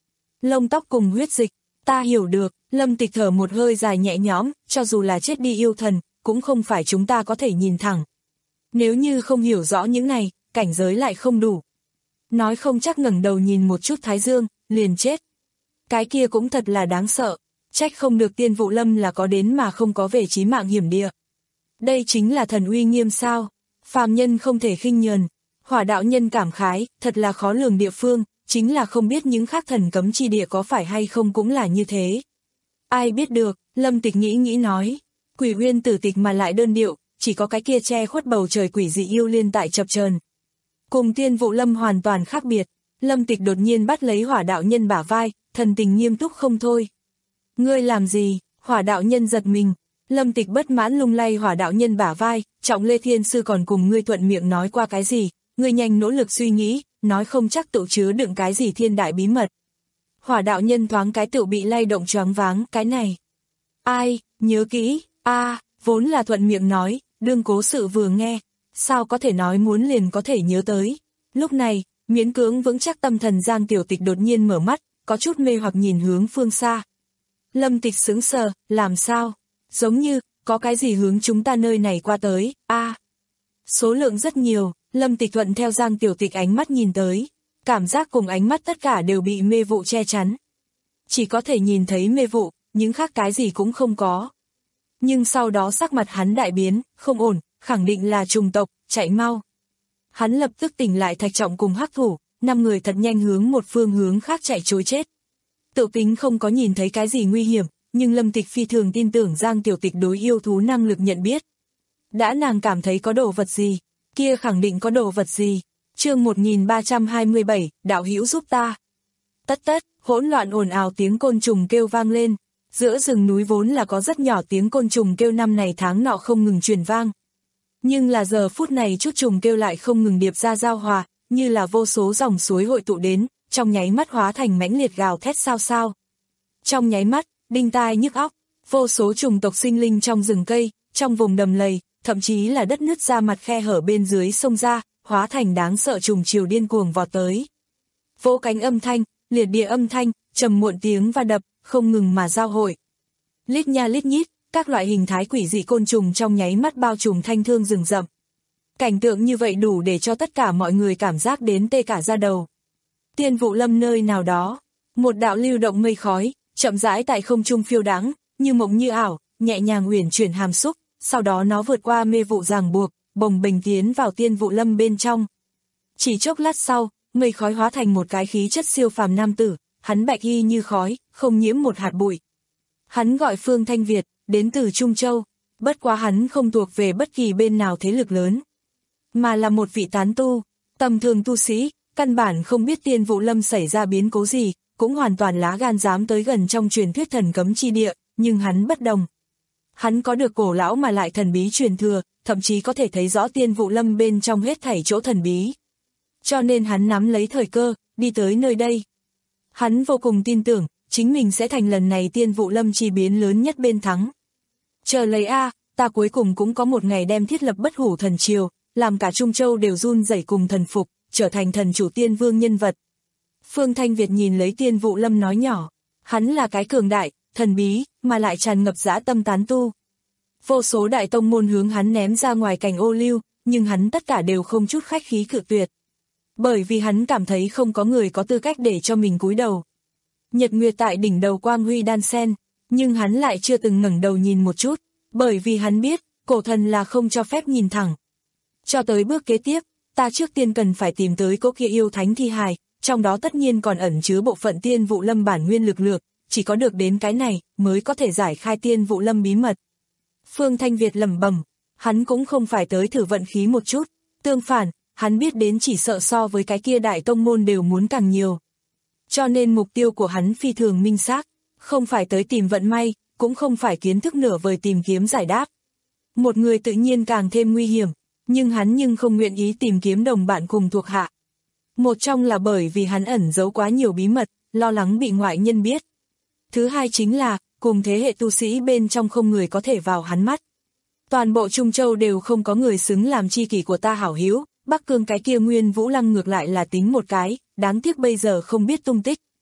lông tóc cùng huyết dịch. Ta hiểu được, Lâm Tịch thở một hơi dài nhẹ nhõm, cho dù là chết đi yêu thần, cũng không phải chúng ta có thể nhìn thẳng. Nếu như không hiểu rõ những này, cảnh giới lại không đủ. Nói không chắc ngẩng đầu nhìn một chút Thái Dương, liền chết. Cái kia cũng thật là đáng sợ, trách không được Tiên Vụ Lâm là có đến mà không có về chí mạng hiểm địa. Đây chính là thần uy nghiêm sao, phàm nhân không thể khinh nhờn. Hỏa đạo nhân cảm khái, thật là khó lường địa phương, chính là không biết những khác thần cấm chi địa có phải hay không cũng là như thế. Ai biết được, Lâm Tịch nghĩ nghĩ nói, Quỷ Uyên tử tịch mà lại đơn điệu, chỉ có cái kia che khuất bầu trời quỷ dị yêu liên tại chập chờn. Cùng Tiên Vụ Lâm hoàn toàn khác biệt. Lâm Tịch đột nhiên bắt lấy hỏa đạo nhân bả vai, thần tình nghiêm túc không thôi. Ngươi làm gì? Hỏa đạo nhân giật mình. Lâm Tịch bất mãn lung lay hỏa đạo nhân bả vai, Trọng Lê Thiên Sư còn cùng ngươi thuận miệng nói qua cái gì, ngươi nhanh nỗ lực suy nghĩ, nói không chắc tự chứa đựng cái gì thiên đại bí mật. Hỏa đạo nhân thoáng cái tự bị lay động choáng váng, cái này. Ai, nhớ kỹ, a à, vốn là thuận miệng nói, đương cố sự vừa nghe, sao có thể nói muốn liền có thể nhớ tới. Lúc này, miễn cưỡng vững chắc tâm thần Giang Tiểu Tịch đột nhiên mở mắt, có chút mê hoặc nhìn hướng phương xa. Lâm Tịch sững sờ, làm sao? Giống như, có cái gì hướng chúng ta nơi này qua tới, a à, số lượng rất nhiều, Lâm Tịch thuận theo Giang Tiểu Tịch ánh mắt nhìn tới, cảm giác cùng ánh mắt tất cả đều bị mê vụ che chắn. Chỉ có thể nhìn thấy mê vụ, những khác cái gì cũng không có. Nhưng sau đó sắc mặt hắn đại biến, không ổn, khẳng định là trùng tộc, chạy mau. Hắn lập tức tỉnh lại Thạch Trọng cùng Hắc Thủ, năm người thật nhanh hướng một phương hướng khác chạy trối chết. Tự tính không có nhìn thấy cái gì nguy hiểm, nhưng Lâm Tịch phi thường tin tưởng Giang Tiểu Tịch đối yêu thú năng lực nhận biết. Đã nàng cảm thấy có đồ vật gì, kia khẳng định có đồ vật gì. Chương một nghìn ba trăm hai mươi bảy, đạo hữu giúp ta. Tất tất, hỗn loạn ồn ào tiếng côn trùng kêu vang lên. Giữa rừng núi vốn là có rất nhỏ tiếng côn trùng kêu năm này tháng nọ không ngừng truyền vang. Nhưng là giờ phút này chút trùng kêu lại không ngừng điệp ra giao hòa, như là vô số dòng suối hội tụ đến, trong nháy mắt hóa thành mãnh liệt gào thét sao sao. Trong nháy mắt, đinh tai nhức óc, vô số trùng tộc sinh linh trong rừng cây, trong vùng đầm lầy, thậm chí là đất nứt ra mặt khe hở bên dưới sông ra, hóa thành đáng sợ trùng chiều điên cuồng vọt tới. Vỗ cánh âm thanh, liệt địa âm thanh, trầm muộn tiếng và đập, không ngừng mà giao hội. Lít nha lít nhít, các loại hình thái quỷ dị côn trùng trong nháy mắt bao trùm thanh thương rừng rậm. Cảnh tượng như vậy đủ để cho tất cả mọi người cảm giác đến tê cả da đầu. Tiên Vụ Lâm nơi nào đó, một đạo lưu động mây khói, chậm rãi tại không trung phiêu đãng, như mộng như ảo, nhẹ nhàng uyển chuyển hàm xúc, sau đó nó vượt qua mê vụ ràng buộc, bồng bềnh tiến vào Tiên Vụ Lâm bên trong. Chỉ chốc lát sau, mây khói hóa thành một cái khí chất siêu phàm nam tử, hắn bạch y như khói, không nhiễm một hạt bụi. Hắn gọi Phương Thanh Việt, đến từ Trung Châu, bất quá hắn không thuộc về bất kỳ bên nào thế lực lớn, mà là một vị tán tu, tầm thường tu sĩ, căn bản không biết Tiên Vụ Lâm xảy ra biến cố gì, cũng hoàn toàn lá gan dám tới gần trong truyền thuyết thần cấm chi địa, nhưng hắn bất đồng. Hắn có được cổ lão mà lại thần bí truyền thừa, thậm chí có thể thấy rõ Tiên Vụ Lâm bên trong hết thảy chỗ thần bí. Cho nên hắn nắm lấy thời cơ, đi tới nơi đây. Hắn vô cùng tin tưởng, chính mình sẽ thành lần này Tiên Vụ Lâm chi biến lớn nhất bên thắng. Chờ lấy a, ta cuối cùng cũng có một ngày đem thiết lập bất hủ thần triều, làm cả Trung Châu đều run rẩy cùng thần phục, trở thành thần chủ tiên vương nhân vật. Phương Thanh Việt nhìn lấy Tiên Vụ Lâm nói nhỏ, hắn là cái cường đại, thần bí, mà lại tràn ngập dã tâm tán tu. Vô số đại tông môn hướng hắn ném ra ngoài cảnh ô liu, nhưng hắn tất cả đều không chút khách khí cự tuyệt. Bởi vì hắn cảm thấy không có người có tư cách để cho mình cúi đầu. Nhật nguyệt tại đỉnh đầu quang huy đan sen, nhưng hắn lại chưa từng ngẩng đầu nhìn một chút, bởi vì hắn biết, cổ thần là không cho phép nhìn thẳng. Cho tới bước kế tiếp, ta trước tiên cần phải tìm tới cỗ kia yêu thánh thi hài, trong đó tất nhiên còn ẩn chứa bộ phận Tiên Vụ Lâm bản nguyên lực lượng, chỉ có được đến cái này mới có thể giải khai Tiên Vụ Lâm bí mật. Phương Thanh Việt lẩm bẩm, hắn cũng không phải tới thử vận khí một chút, tương phản, hắn biết đến chỉ sợ so với cái kia đại tông môn đều muốn càng nhiều. Cho nên mục tiêu của hắn phi thường minh xác, không phải tới tìm vận may, cũng không phải kiến thức nửa vời tìm kiếm giải đáp. Một người tự nhiên càng thêm nguy hiểm, nhưng hắn nhưng không nguyện ý tìm kiếm đồng bạn cùng thuộc hạ. Một trong là bởi vì hắn ẩn giấu quá nhiều bí mật, lo lắng bị ngoại nhân biết. Thứ hai chính là, cùng thế hệ tu sĩ bên trong không người có thể vào hắn mắt. Toàn bộ Trung Châu đều không có người xứng làm tri kỷ của ta hảo hữu, Bắc Cương cái kia Nguyên Vũ Lăng ngược lại là tính một cái, đáng tiếc bây giờ không biết tung tích.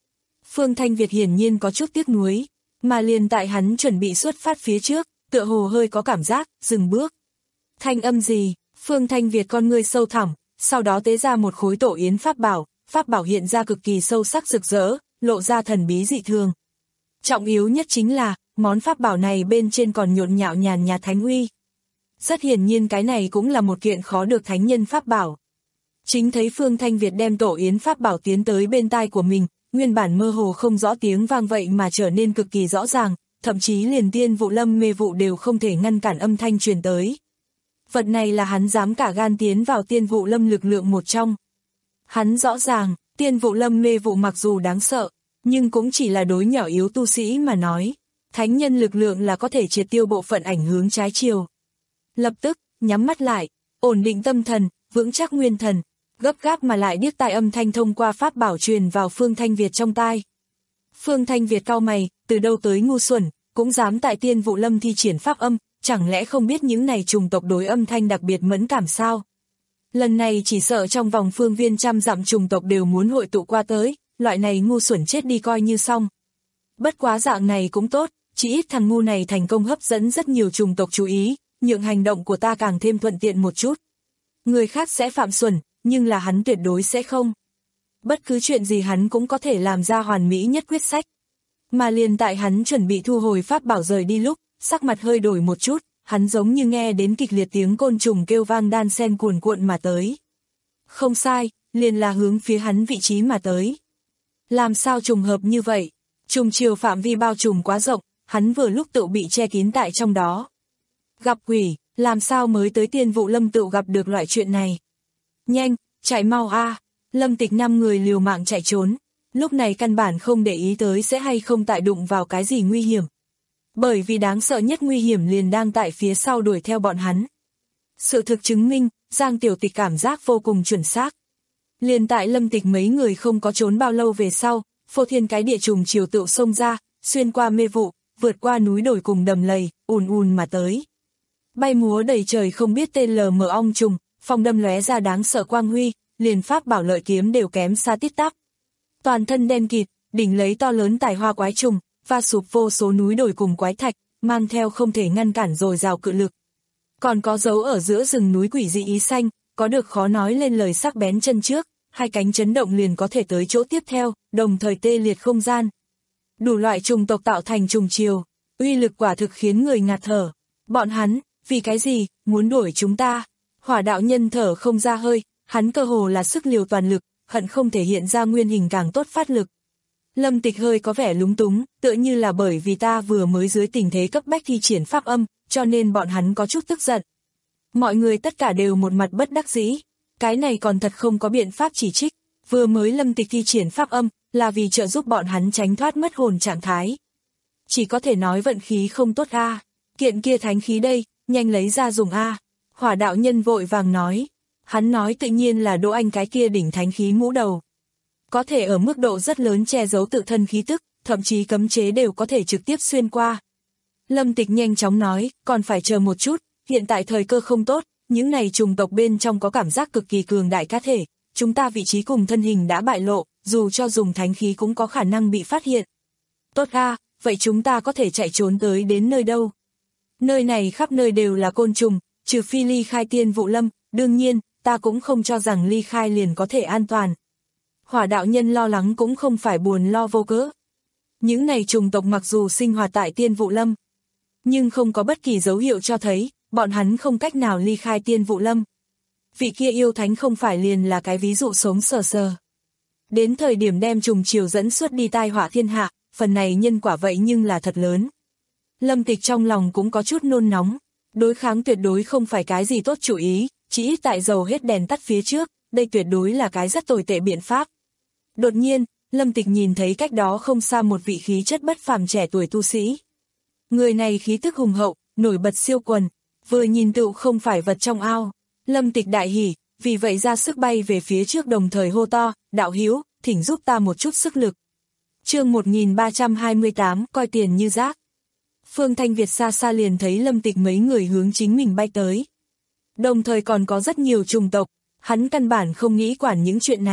Phương Thanh Việt hiển nhiên có chút tiếc nuối, mà liền tại hắn chuẩn bị xuất phát phía trước, tựa hồ hơi có cảm giác, dừng bước. Thanh âm gì? Phương Thanh Việt con ngươi sâu thẳm, sau đó tế ra một khối tổ yến pháp bảo, pháp bảo hiện ra cực kỳ sâu sắc rực rỡ, lộ ra thần bí dị thường. Trọng yếu nhất chính là, món pháp bảo này bên trên còn nhộn nhạo nhàn nhạt thánh uy. Rất hiển nhiên cái này cũng là một kiện khó được thánh nhân pháp bảo. Chính thấy Phương Thanh Việt đem tổ yến pháp bảo tiến tới bên tai của mình, nguyên bản mơ hồ không rõ tiếng vang vậy mà trở nên cực kỳ rõ ràng, thậm chí liền Tiên Vụ Lâm mê vụ đều không thể ngăn cản âm thanh truyền tới. Vật này là hắn dám cả gan tiến vào Tiên Vụ Lâm lực lượng một trong. Hắn rõ ràng, Tiên Vụ Lâm mê vụ mặc dù đáng sợ, nhưng cũng chỉ là đối nhỏ yếu tu sĩ mà nói. Thánh nhân lực lượng là có thể triệt tiêu bộ phận ảnh hướng trái chiều. Lập tức, nhắm mắt lại, ổn định tâm thần, vững chắc nguyên thần, gấp gáp mà lại điếc tai âm thanh thông qua pháp bảo truyền vào Phương Thanh Việt trong tai. Phương Thanh Việt cau mày, từ đâu tới ngu xuẩn, cũng dám tại Tiên Vụ Lâm thi triển pháp âm, chẳng lẽ không biết những này trùng tộc đối âm thanh đặc biệt mẫn cảm sao? Lần này chỉ sợ trong vòng phương viên trăm dặm trùng tộc đều muốn hội tụ qua tới, loại này ngu xuẩn chết đi coi như xong. Bất quá dạng này cũng tốt, chỉ ít thằng ngu này thành công hấp dẫn rất nhiều trùng tộc chú ý, nhượng hành động của ta càng thêm thuận tiện một chút. Người khác sẽ phạm xuẩn, nhưng là hắn tuyệt đối sẽ không. Bất cứ chuyện gì hắn cũng có thể làm ra hoàn mỹ nhất quyết sách. Mà liền tại hắn chuẩn bị thu hồi pháp bảo rời đi lúc, sắc mặt hơi đổi một chút, hắn giống như nghe đến kịch liệt tiếng côn trùng kêu vang đan sen cuồn cuộn mà tới. Không sai, liền là hướng phía hắn vị trí mà tới. Làm sao trùng hợp như vậy? Trùng chiều phạm vi bao trùm quá rộng, hắn vừa lúc tự bị che kín tại trong đó. Gặp quỷ, làm sao mới tới Tiên Vụ Lâm tự gặp được loại chuyện này? Nhanh, chạy mau a! Lâm Tịch năm người liều mạng chạy trốn, lúc này căn bản không để ý tới sẽ hay không tại đụng vào cái gì nguy hiểm. Bởi vì đáng sợ nhất nguy hiểm liền đang tại phía sau đuổi theo bọn hắn. Sự thực chứng minh, Giang Tiểu Tịch cảm giác vô cùng chuẩn xác. Liền tại Lâm Tịch mấy người không có trốn bao lâu về sau, phô thiên cái địa trùng chiều tựu xông ra, xuyên qua mê vụ, vượt qua núi đồi cùng đầm lầy, ùn ùn mà tới. Bay múa đầy trời không biết tên lờ mờ ong trùng, phong đâm lóe ra đáng sợ quang huy, liền pháp bảo lợi kiếm đều kém xa tít tắp. Toàn thân đen kịt, đỉnh lấy to lớn tài hoa quái trùng, va sụp vô số núi đồi cùng quái thạch, mang theo không thể ngăn cản dồi dào cự lực. Còn có dấu ở giữa rừng núi quỷ dị ý xanh, có được khó nói lên lời sắc bén chân trước, hai cánh chấn động liền có thể tới chỗ tiếp theo, đồng thời tê liệt không gian. Đủ loại trùng tộc tạo thành trùng chiều, uy lực quả thực khiến người ngạt thở. Bọn hắn, vì cái gì, muốn đuổi chúng ta? Hỏa đạo nhân thở không ra hơi, hắn cơ hồ là sức liều toàn lực, hận không thể hiện ra nguyên hình càng tốt phát lực. Lâm Tịch hơi có vẻ lúng túng, tựa như là bởi vì ta vừa mới dưới tình thế cấp bách thi triển pháp âm, cho nên bọn hắn có chút tức giận. Mọi người tất cả đều một mặt bất đắc dĩ, cái này còn thật không có biện pháp chỉ trích, vừa mới Lâm Tịch thi triển pháp âm, là vì trợ giúp bọn hắn tránh thoát mất hồn trạng thái. Chỉ có thể nói vận khí không tốt a, kiện kia thánh khí đây, nhanh lấy ra dùng a. Hỏa đạo nhân vội vàng nói, hắn nói tự nhiên là Đỗ Anh cái kia đỉnh thánh khí mũ đầu. Có thể ở mức độ rất lớn che giấu tự thân khí tức, thậm chí cấm chế đều có thể trực tiếp xuyên qua. Lâm Tịch nhanh chóng nói, còn phải chờ một chút, hiện tại thời cơ không tốt, những này trùng tộc bên trong có cảm giác cực kỳ cường đại cá thể, chúng ta vị trí cùng thân hình đã bại lộ, dù cho dùng thánh khí cũng có khả năng bị phát hiện. Tốt a, vậy chúng ta có thể chạy trốn tới đến nơi đâu? Nơi này khắp nơi đều là côn trùng, trừ phi ly khai Tiên Vụ Lâm, đương nhiên, ta cũng không cho rằng ly khai liền có thể an toàn. Hỏa đạo nhân lo lắng cũng không phải buồn lo vô cớ. Những này trùng tộc mặc dù sinh hoạt tại Tiên Vụ Lâm, nhưng không có bất kỳ dấu hiệu cho thấy, bọn hắn không cách nào ly khai Tiên Vụ Lâm. Vị kia yêu thánh không phải liền là cái ví dụ sống sờ sờ. Đến thời điểm đem trùng chiều dẫn suốt đi tai họa thiên hạ, phần này nhân quả vậy nhưng là thật lớn. Lâm Tịch trong lòng cũng có chút nôn nóng, đối kháng tuyệt đối không phải cái gì tốt chủ ý, chỉ ít tại dầu hết đèn tắt phía trước, đây tuyệt đối là cái rất tồi tệ biện pháp. Đột nhiên, Lâm Tịch nhìn thấy cách đó không xa một vị khí chất bất phàm trẻ tuổi tu sĩ. Người này khí tức hùng hậu, nổi bật siêu quần, vừa nhìn tựu không phải vật trong ao. Lâm Tịch đại hỉ, vì vậy ra sức bay về phía trước đồng thời hô to, đạo hữu, thỉnh giúp ta một chút sức lực. Chương một nghìn ba trăm hai mươi tám, coi tiền như rác. Phương Thanh Việt xa xa liền thấy Lâm Tịch mấy người hướng chính mình bay tới. Đồng thời còn có rất nhiều trùng tộc, hắn căn bản không nghĩ quản những chuyện này.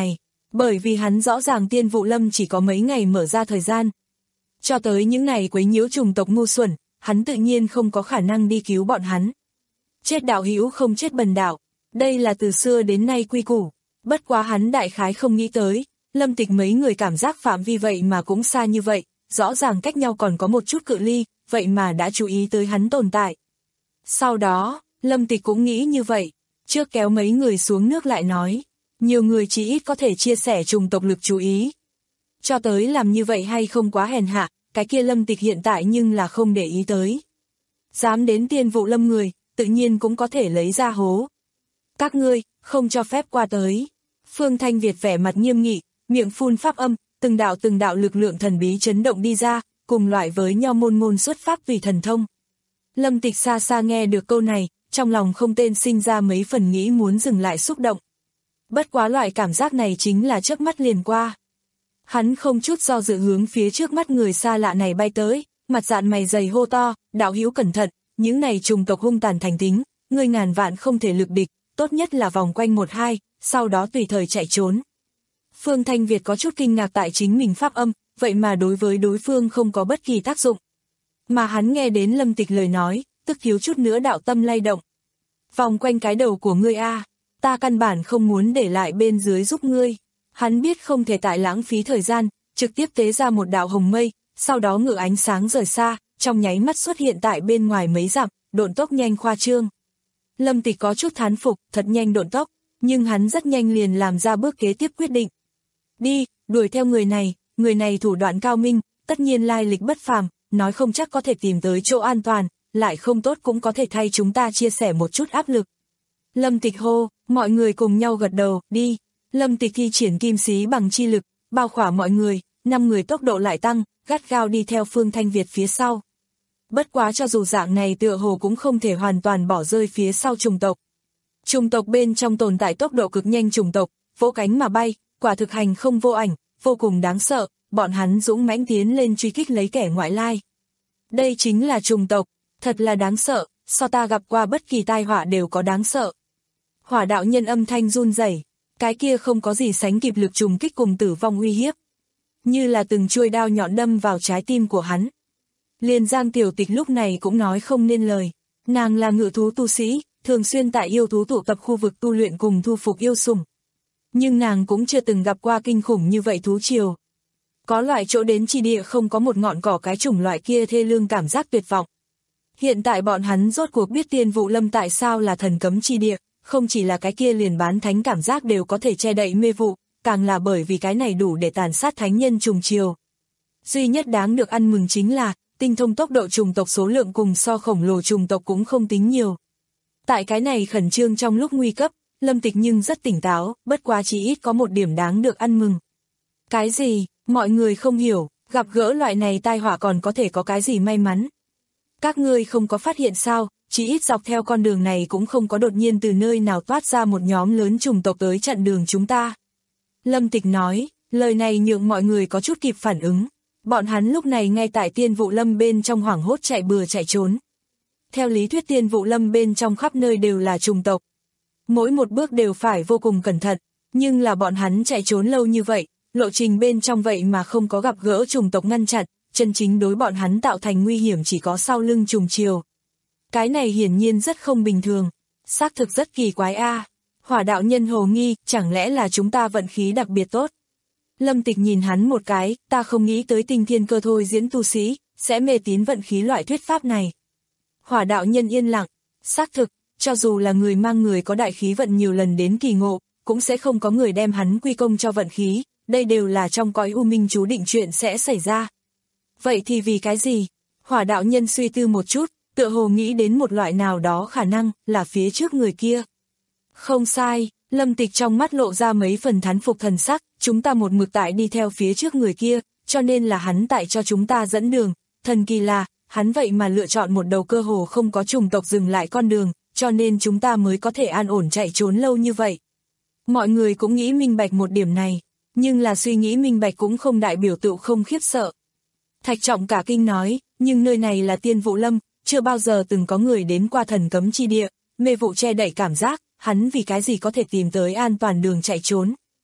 Bởi vì hắn rõ ràng Tiên Vụ Lâm chỉ có mấy ngày mở ra thời gian. Cho tới những ngày quấy nhiễu chủng tộc ngu xuẩn, hắn tự nhiên không có khả năng đi cứu bọn hắn. Chết đạo hữu không chết bần đạo, đây là từ xưa đến nay quy củ. Bất quá hắn đại khái không nghĩ tới, Lâm Tịch mấy người cảm giác phạm vi vậy mà cũng xa như vậy, rõ ràng cách nhau còn có một chút cự ly, vậy mà đã chú ý tới hắn tồn tại. Sau đó, Lâm Tịch cũng nghĩ như vậy, trước kéo mấy người xuống nước lại nói, nhiều người chỉ ít có thể chia sẻ chủng tộc lực chú ý. Cho tới làm như vậy hay không quá hèn hạ, cái kia Lâm Tịch hiện tại nhưng là không để ý tới. Dám đến Tiên Vụ Lâm người, tự nhiên cũng có thể lấy ra hố. Các ngươi, không cho phép qua tới. Phương Thanh Việt vẻ mặt nghiêm nghị, miệng phun pháp âm, từng đạo từng đạo lực lượng thần bí chấn động đi ra, cùng loại với nho môn môn xuất pháp vì thần thông. Lâm Tịch xa xa nghe được câu này, trong lòng không tên sinh ra mấy phần nghĩ muốn dừng lại xúc động. Bất quá loại cảm giác này chính là chớp mắt liền qua. Hắn không chút do dự hướng phía trước mắt người xa lạ này bay tới, mặt dạn mày dày hô to, đạo hữu cẩn thận, những này trùng tộc hung tàn thành tính, ngươi ngàn vạn không thể lực địch, tốt nhất là vòng quanh một hai, sau đó tùy thời chạy trốn. Phương Thanh Việt có chút kinh ngạc tại chính mình pháp âm, vậy mà đối với đối phương không có bất kỳ tác dụng. Mà hắn nghe đến Lâm Tịch lời nói, tức thiếu chút nữa đạo tâm lay động. Vòng quanh cái đầu của ngươi a, ta căn bản không muốn để lại bên dưới giúp ngươi. Hắn biết không thể tại lãng phí thời gian, trực tiếp tế ra một đạo hồng mây, sau đó ngự ánh sáng rời xa, trong nháy mắt xuất hiện tại bên ngoài mấy dặm, độn tốc nhanh khoa trương. Lâm Tịch có chút thán phục, thật nhanh độn tốc, nhưng hắn rất nhanh liền làm ra bước kế tiếp quyết định. Đi, đuổi theo người này, người này thủ đoạn cao minh, tất nhiên lai lịch bất phàm, nói không chắc có thể tìm tới chỗ an toàn, lại không tốt cũng có thể thay chúng ta chia sẻ một chút áp lực. Lâm Tịch hô, mọi người cùng nhau gật đầu, đi. Lâm Tịch thi triển kim xí bằng chi lực, bao khỏa mọi người, năm người tốc độ lại tăng, gắt gao đi theo Phương Thanh Việt phía sau. Bất quá cho dù dạng này tựa hồ cũng không thể hoàn toàn bỏ rơi phía sau chủng tộc. Chủng tộc bên trong tồn tại tốc độ cực nhanh chủng tộc, vỗ cánh mà bay, quả thực hành không vô ảnh, vô cùng đáng sợ, bọn hắn dũng mãnh tiến lên truy kích lấy kẻ ngoại lai. Đây chính là chủng tộc, thật là đáng sợ, so ta gặp qua bất kỳ tai họa đều có đáng sợ. Hỏa đạo nhân âm thanh run rẩy, cái kia không có gì sánh kịp lực trùng kích cùng tử vong uy hiếp. Như là từng chuôi đao nhọn đâm vào trái tim của hắn. Liền Giang Tiểu Tịch lúc này cũng nói không nên lời, nàng là ngự thú tu sĩ, thường xuyên tại yêu thú tụ tập khu vực tu luyện cùng thu phục yêu sủng. Nhưng nàng cũng chưa từng gặp qua kinh khủng như vậy thú triều. Có loại chỗ đến chi địa không có một ngọn cỏ cái chủng loại kia thê lương cảm giác tuyệt vọng. Hiện tại bọn hắn rốt cuộc biết Tiên Vụ Lâm tại sao là thần cấm chi địa, không chỉ là cái kia liền bán thánh cảm giác đều có thể che đậy mê vụ, càng là bởi vì cái này đủ để tàn sát thánh nhân trùng triều. Duy nhất đáng được ăn mừng chính là, tinh thông tốc độ trùng tộc số lượng cùng so khổng lồ trùng tộc cũng không tính nhiều. Tại cái này khẩn trương trong lúc nguy cấp, Lâm Tịch nhưng rất tỉnh táo, bất quá chỉ ít có một điểm đáng được ăn mừng. Cái gì, mọi người không hiểu, gặp gỡ loại này tai họa còn có thể có cái gì may mắn. Các ngươi không có phát hiện sao, chỉ ít dọc theo con đường này cũng không có đột nhiên từ nơi nào toát ra một nhóm lớn chủng tộc tới chặn đường chúng ta. Lâm Tịch nói, lời này nhượng mọi người có chút kịp phản ứng. Bọn hắn lúc này ngay tại Tiên Vụ Lâm bên trong hoảng hốt chạy bừa chạy trốn. Theo lý thuyết Tiên Vụ Lâm bên trong khắp nơi đều là chủng tộc. Mỗi một bước đều phải vô cùng cẩn thận, nhưng là bọn hắn chạy trốn lâu như vậy, lộ trình bên trong vậy mà không có gặp gỡ chủng tộc ngăn chặn, chân chính đối bọn hắn tạo thành nguy hiểm chỉ có sau lưng trùng triều. Cái này hiển nhiên rất không bình thường, xác thực rất kỳ quái a. À. Hỏa đạo nhân hồ nghi, chẳng lẽ là chúng ta vận khí đặc biệt tốt. Lâm Tịch nhìn hắn một cái, ta không nghĩ tới tinh thiên cơ thôi diễn tu sĩ, sẽ mê tín vận khí loại thuyết pháp này. Hỏa đạo nhân yên lặng, xác thực, cho dù là người mang người có đại khí vận nhiều lần đến kỳ ngộ, cũng sẽ không có người đem hắn quy công cho vận khí, đây đều là trong cõi u minh chú định chuyện sẽ xảy ra. Vậy thì vì cái gì? Hỏa đạo nhân suy tư một chút, tựa hồ nghĩ đến một loại nào đó khả năng, là phía trước người kia. Không sai, Lâm Tịch trong mắt lộ ra mấy phần thán phục thần sắc, chúng ta một mực tại đi theo phía trước người kia, cho nên là hắn tại cho chúng ta dẫn đường, thần kỳ là, hắn vậy mà lựa chọn một đầu cơ hồ không có chủng tộc dừng lại con đường, cho nên chúng ta mới có thể an ổn chạy trốn lâu như vậy. Mọi người cũng nghĩ minh bạch một điểm này, nhưng là suy nghĩ minh bạch cũng không đại biểu tự không khiếp sợ. Thạch Trọng cả kinh nói, nhưng nơi này là Tiên Vụ Lâm, chưa bao giờ từng có người đến qua thần cấm chi địa, mê vụ che đậy cảm giác, hắn vì cái gì có thể tìm tới an toàn đường chạy trốn.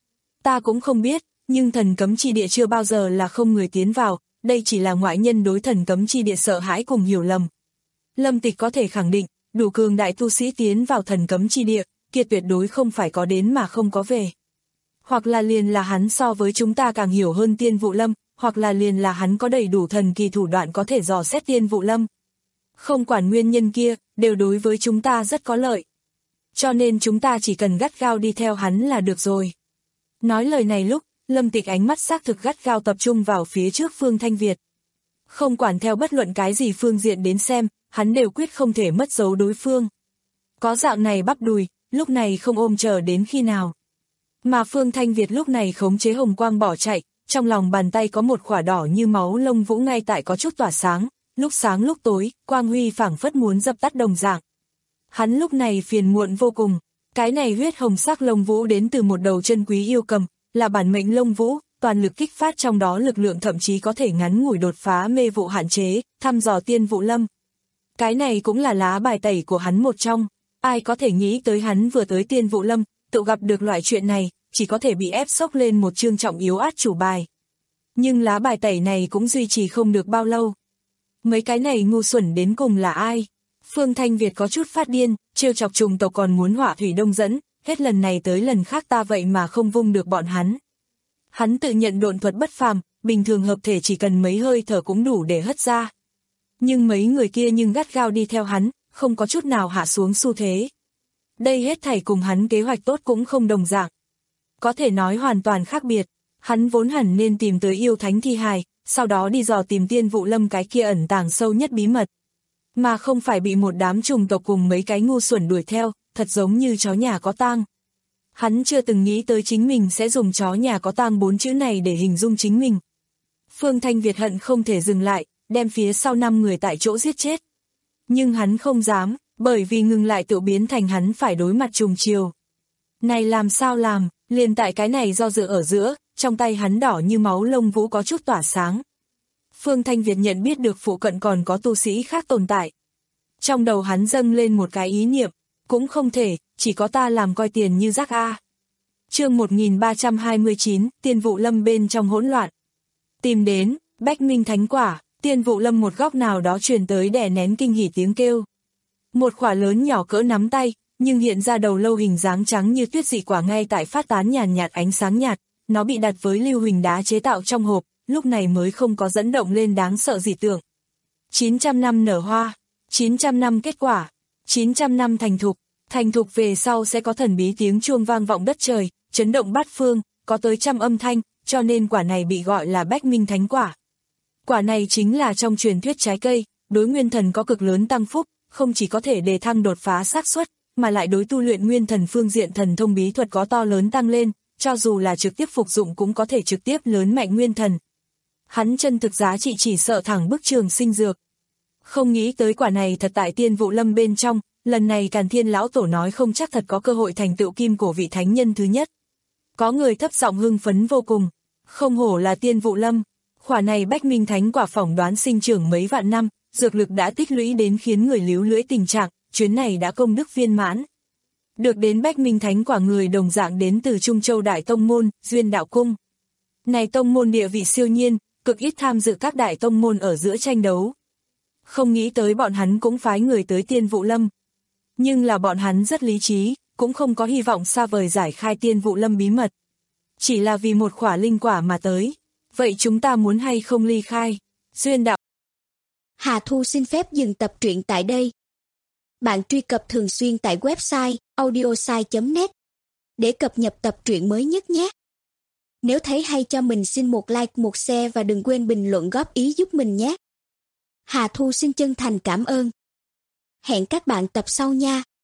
Ta cũng không biết, nhưng thần cấm chi địa chưa bao giờ là không người tiến vào, đây chỉ là ngoại nhân đối thần cấm chi địa sợ hãi cùng hiểu lầm. Lâm Tịch có thể khẳng định, đủ cường đại tu sĩ tiến vào thần cấm chi địa, kia tuyệt đối không phải có đến mà không có về. Hoặc là liền là hắn so với chúng ta càng hiểu hơn Tiên Vụ Lâm, hoặc là liền là hắn có đầy đủ thần kỳ thủ đoạn có thể dò xét Tiên Vụ Lâm. Không quản nguyên nhân kia, đều đối với chúng ta rất có lợi. Cho nên chúng ta chỉ cần gắt gao đi theo hắn là được rồi. Nói lời này lúc, Lâm Tịch ánh mắt xác thực gắt gao tập trung vào phía trước Phương Thanh Việt. Không quản theo bất luận cái gì phương diện đến xem, hắn đều quyết không thể mất dấu đối phương. Có dạng này bắp đùi, lúc này không ôm chờ đến khi nào. Mà Phương Thanh Việt lúc này khống chế hồng quang bỏ chạy, trong lòng bàn tay có một khỏa đỏ như máu lông vũ ngay tại có chút tỏa sáng, lúc sáng lúc tối, quang huy phảng phất muốn dập tắt đồng dạng. Hắn lúc này phiền muộn vô cùng, cái này huyết hồng sắc lông vũ đến từ một đầu chân quý yêu cầm, là bản mệnh lông vũ, toàn lực kích phát trong đó lực lượng thậm chí có thể ngắn ngủi đột phá mê vụ hạn chế, thăm dò Tiên Vụ Lâm. Cái này cũng là lá bài tẩy của hắn một trong, ai có thể nghĩ tới hắn vừa tới Tiên Vụ Lâm, tự gặp được loại chuyện này, chỉ có thể bị ép sốc lên một chương trọng yếu át chủ bài. Nhưng lá bài tẩy này cũng duy trì không được bao lâu. Mấy cái này ngu xuẩn đến cùng là ai? Phương Thanh Việt có chút phát điên, trêu chọc trùng tộc còn muốn hỏa thủy đông dẫn, hết lần này tới lần khác ta vậy mà không vung được bọn hắn. Hắn tự nhận độn thuật bất phàm, bình thường hợp thể chỉ cần mấy hơi thở cũng đủ để hất ra. Nhưng mấy người kia nhưng gắt gao đi theo hắn, không có chút nào hạ xuống xu thế. Đây hết thảy cùng hắn kế hoạch tốt cũng không đồng dạng. Có thể nói hoàn toàn khác biệt, hắn vốn hẳn nên tìm tới yêu thánh thi hài, sau đó đi dò tìm Tiên Vụ Lâm cái kia ẩn tàng sâu nhất bí mật. Mà không phải bị một đám trùng tộc cùng mấy cái ngu xuẩn đuổi theo, thật giống như chó nhà có tang. Hắn chưa từng nghĩ tới chính mình sẽ dùng chó nhà có tang bốn chữ này để hình dung chính mình. Phương Thanh Việt hận không thể dừng lại, đem phía sau năm người tại chỗ giết chết. Nhưng hắn không dám, bởi vì ngừng lại tự biến thành hắn phải đối mặt trùng chiều. Này làm sao làm, liền tại cái này do dự ở giữa, trong tay hắn đỏ như máu lông vũ có chút tỏa sáng. Phương Thanh Việt nhận biết được phụ cận còn có tu sĩ khác tồn tại. Trong đầu hắn dâng lên một cái ý niệm, cũng không thể, chỉ có ta làm coi tiền như rác a. Chương một nghìn ba trăm hai mươi chín, Tiên Vụ Lâm bên trong hỗn loạn. Tìm đến, Bách Minh Thánh Quả, Tiên Vụ Lâm một góc nào đó truyền tới đè nén kinh hỉ tiếng kêu. Một quả lớn nhỏ cỡ nắm tay, nhưng hiện ra đầu lâu hình dáng trắng như tuyết dị quả ngay tại phát tán nhàn nhạt ánh sáng nhạt, nó bị đặt với lưu huỳnh đá chế tạo trong hộp, lúc này mới không có dẫn động lên đáng sợ dị tượng. chín trăm năm nở hoa, chín trăm năm kết quả, chín trăm năm thành thục, thành thục về sau sẽ có thần bí tiếng chuông vang vọng đất trời, chấn động bát phương, có tới trăm âm thanh, cho nên quả này bị gọi là Bách Minh Thánh Quả. Quả này chính là trong truyền thuyết trái cây, đối nguyên thần có cực lớn tăng phúc, không chỉ có thể đề thăng đột phá xác suất, mà lại đối tu luyện nguyên thần phương diện thần thông bí thuật có to lớn tăng lên, cho dù là trực tiếp phục dụng cũng có thể trực tiếp lớn mạnh nguyên thần. Hắn chân thực giá trị chỉ sợ thẳng bức trường sinh dược. Không nghĩ tới quả này thật tại Tiên Vụ Lâm bên trong, lần này Càn Thiên lão tổ nói không chắc thật có cơ hội thành tựu kim cổ vị thánh nhân thứ nhất. Có người thấp giọng hưng phấn vô cùng, không hổ là Tiên Vụ Lâm, quả này Bách Minh Thánh Quả phỏng đoán sinh trưởng mấy vạn năm, dược lực đã tích lũy đến khiến người líu lưỡi tình trạng, chuyến này đã công đức viên mãn. Được đến Bách Minh Thánh Quả người đồng dạng đến từ Trung Châu Đại Tông Môn, Duyên Đạo Cung. Này tông môn địa vị siêu nhiên, cực ít tham dự các đại tông môn ở giữa tranh đấu. Không nghĩ tới bọn hắn cũng phái người tới Tiên Vụ Lâm. Nhưng là bọn hắn rất lý trí, cũng không có hy vọng xa vời giải khai Tiên Vụ Lâm bí mật. Chỉ là vì một khỏa linh quả mà tới. Vậy chúng ta muốn hay không ly khai? Duyên Đạo. Hà Thu xin phép dừng tập truyện tại đây. Bạn truy cập thường xuyên tại website audiosai chấm net để cập nhật tập truyện mới nhất nhé. Nếu thấy hay cho mình xin một like, một share và đừng quên bình luận góp ý giúp mình nhé. Hà Thu xin chân thành cảm ơn. Hẹn các bạn tập sau nha.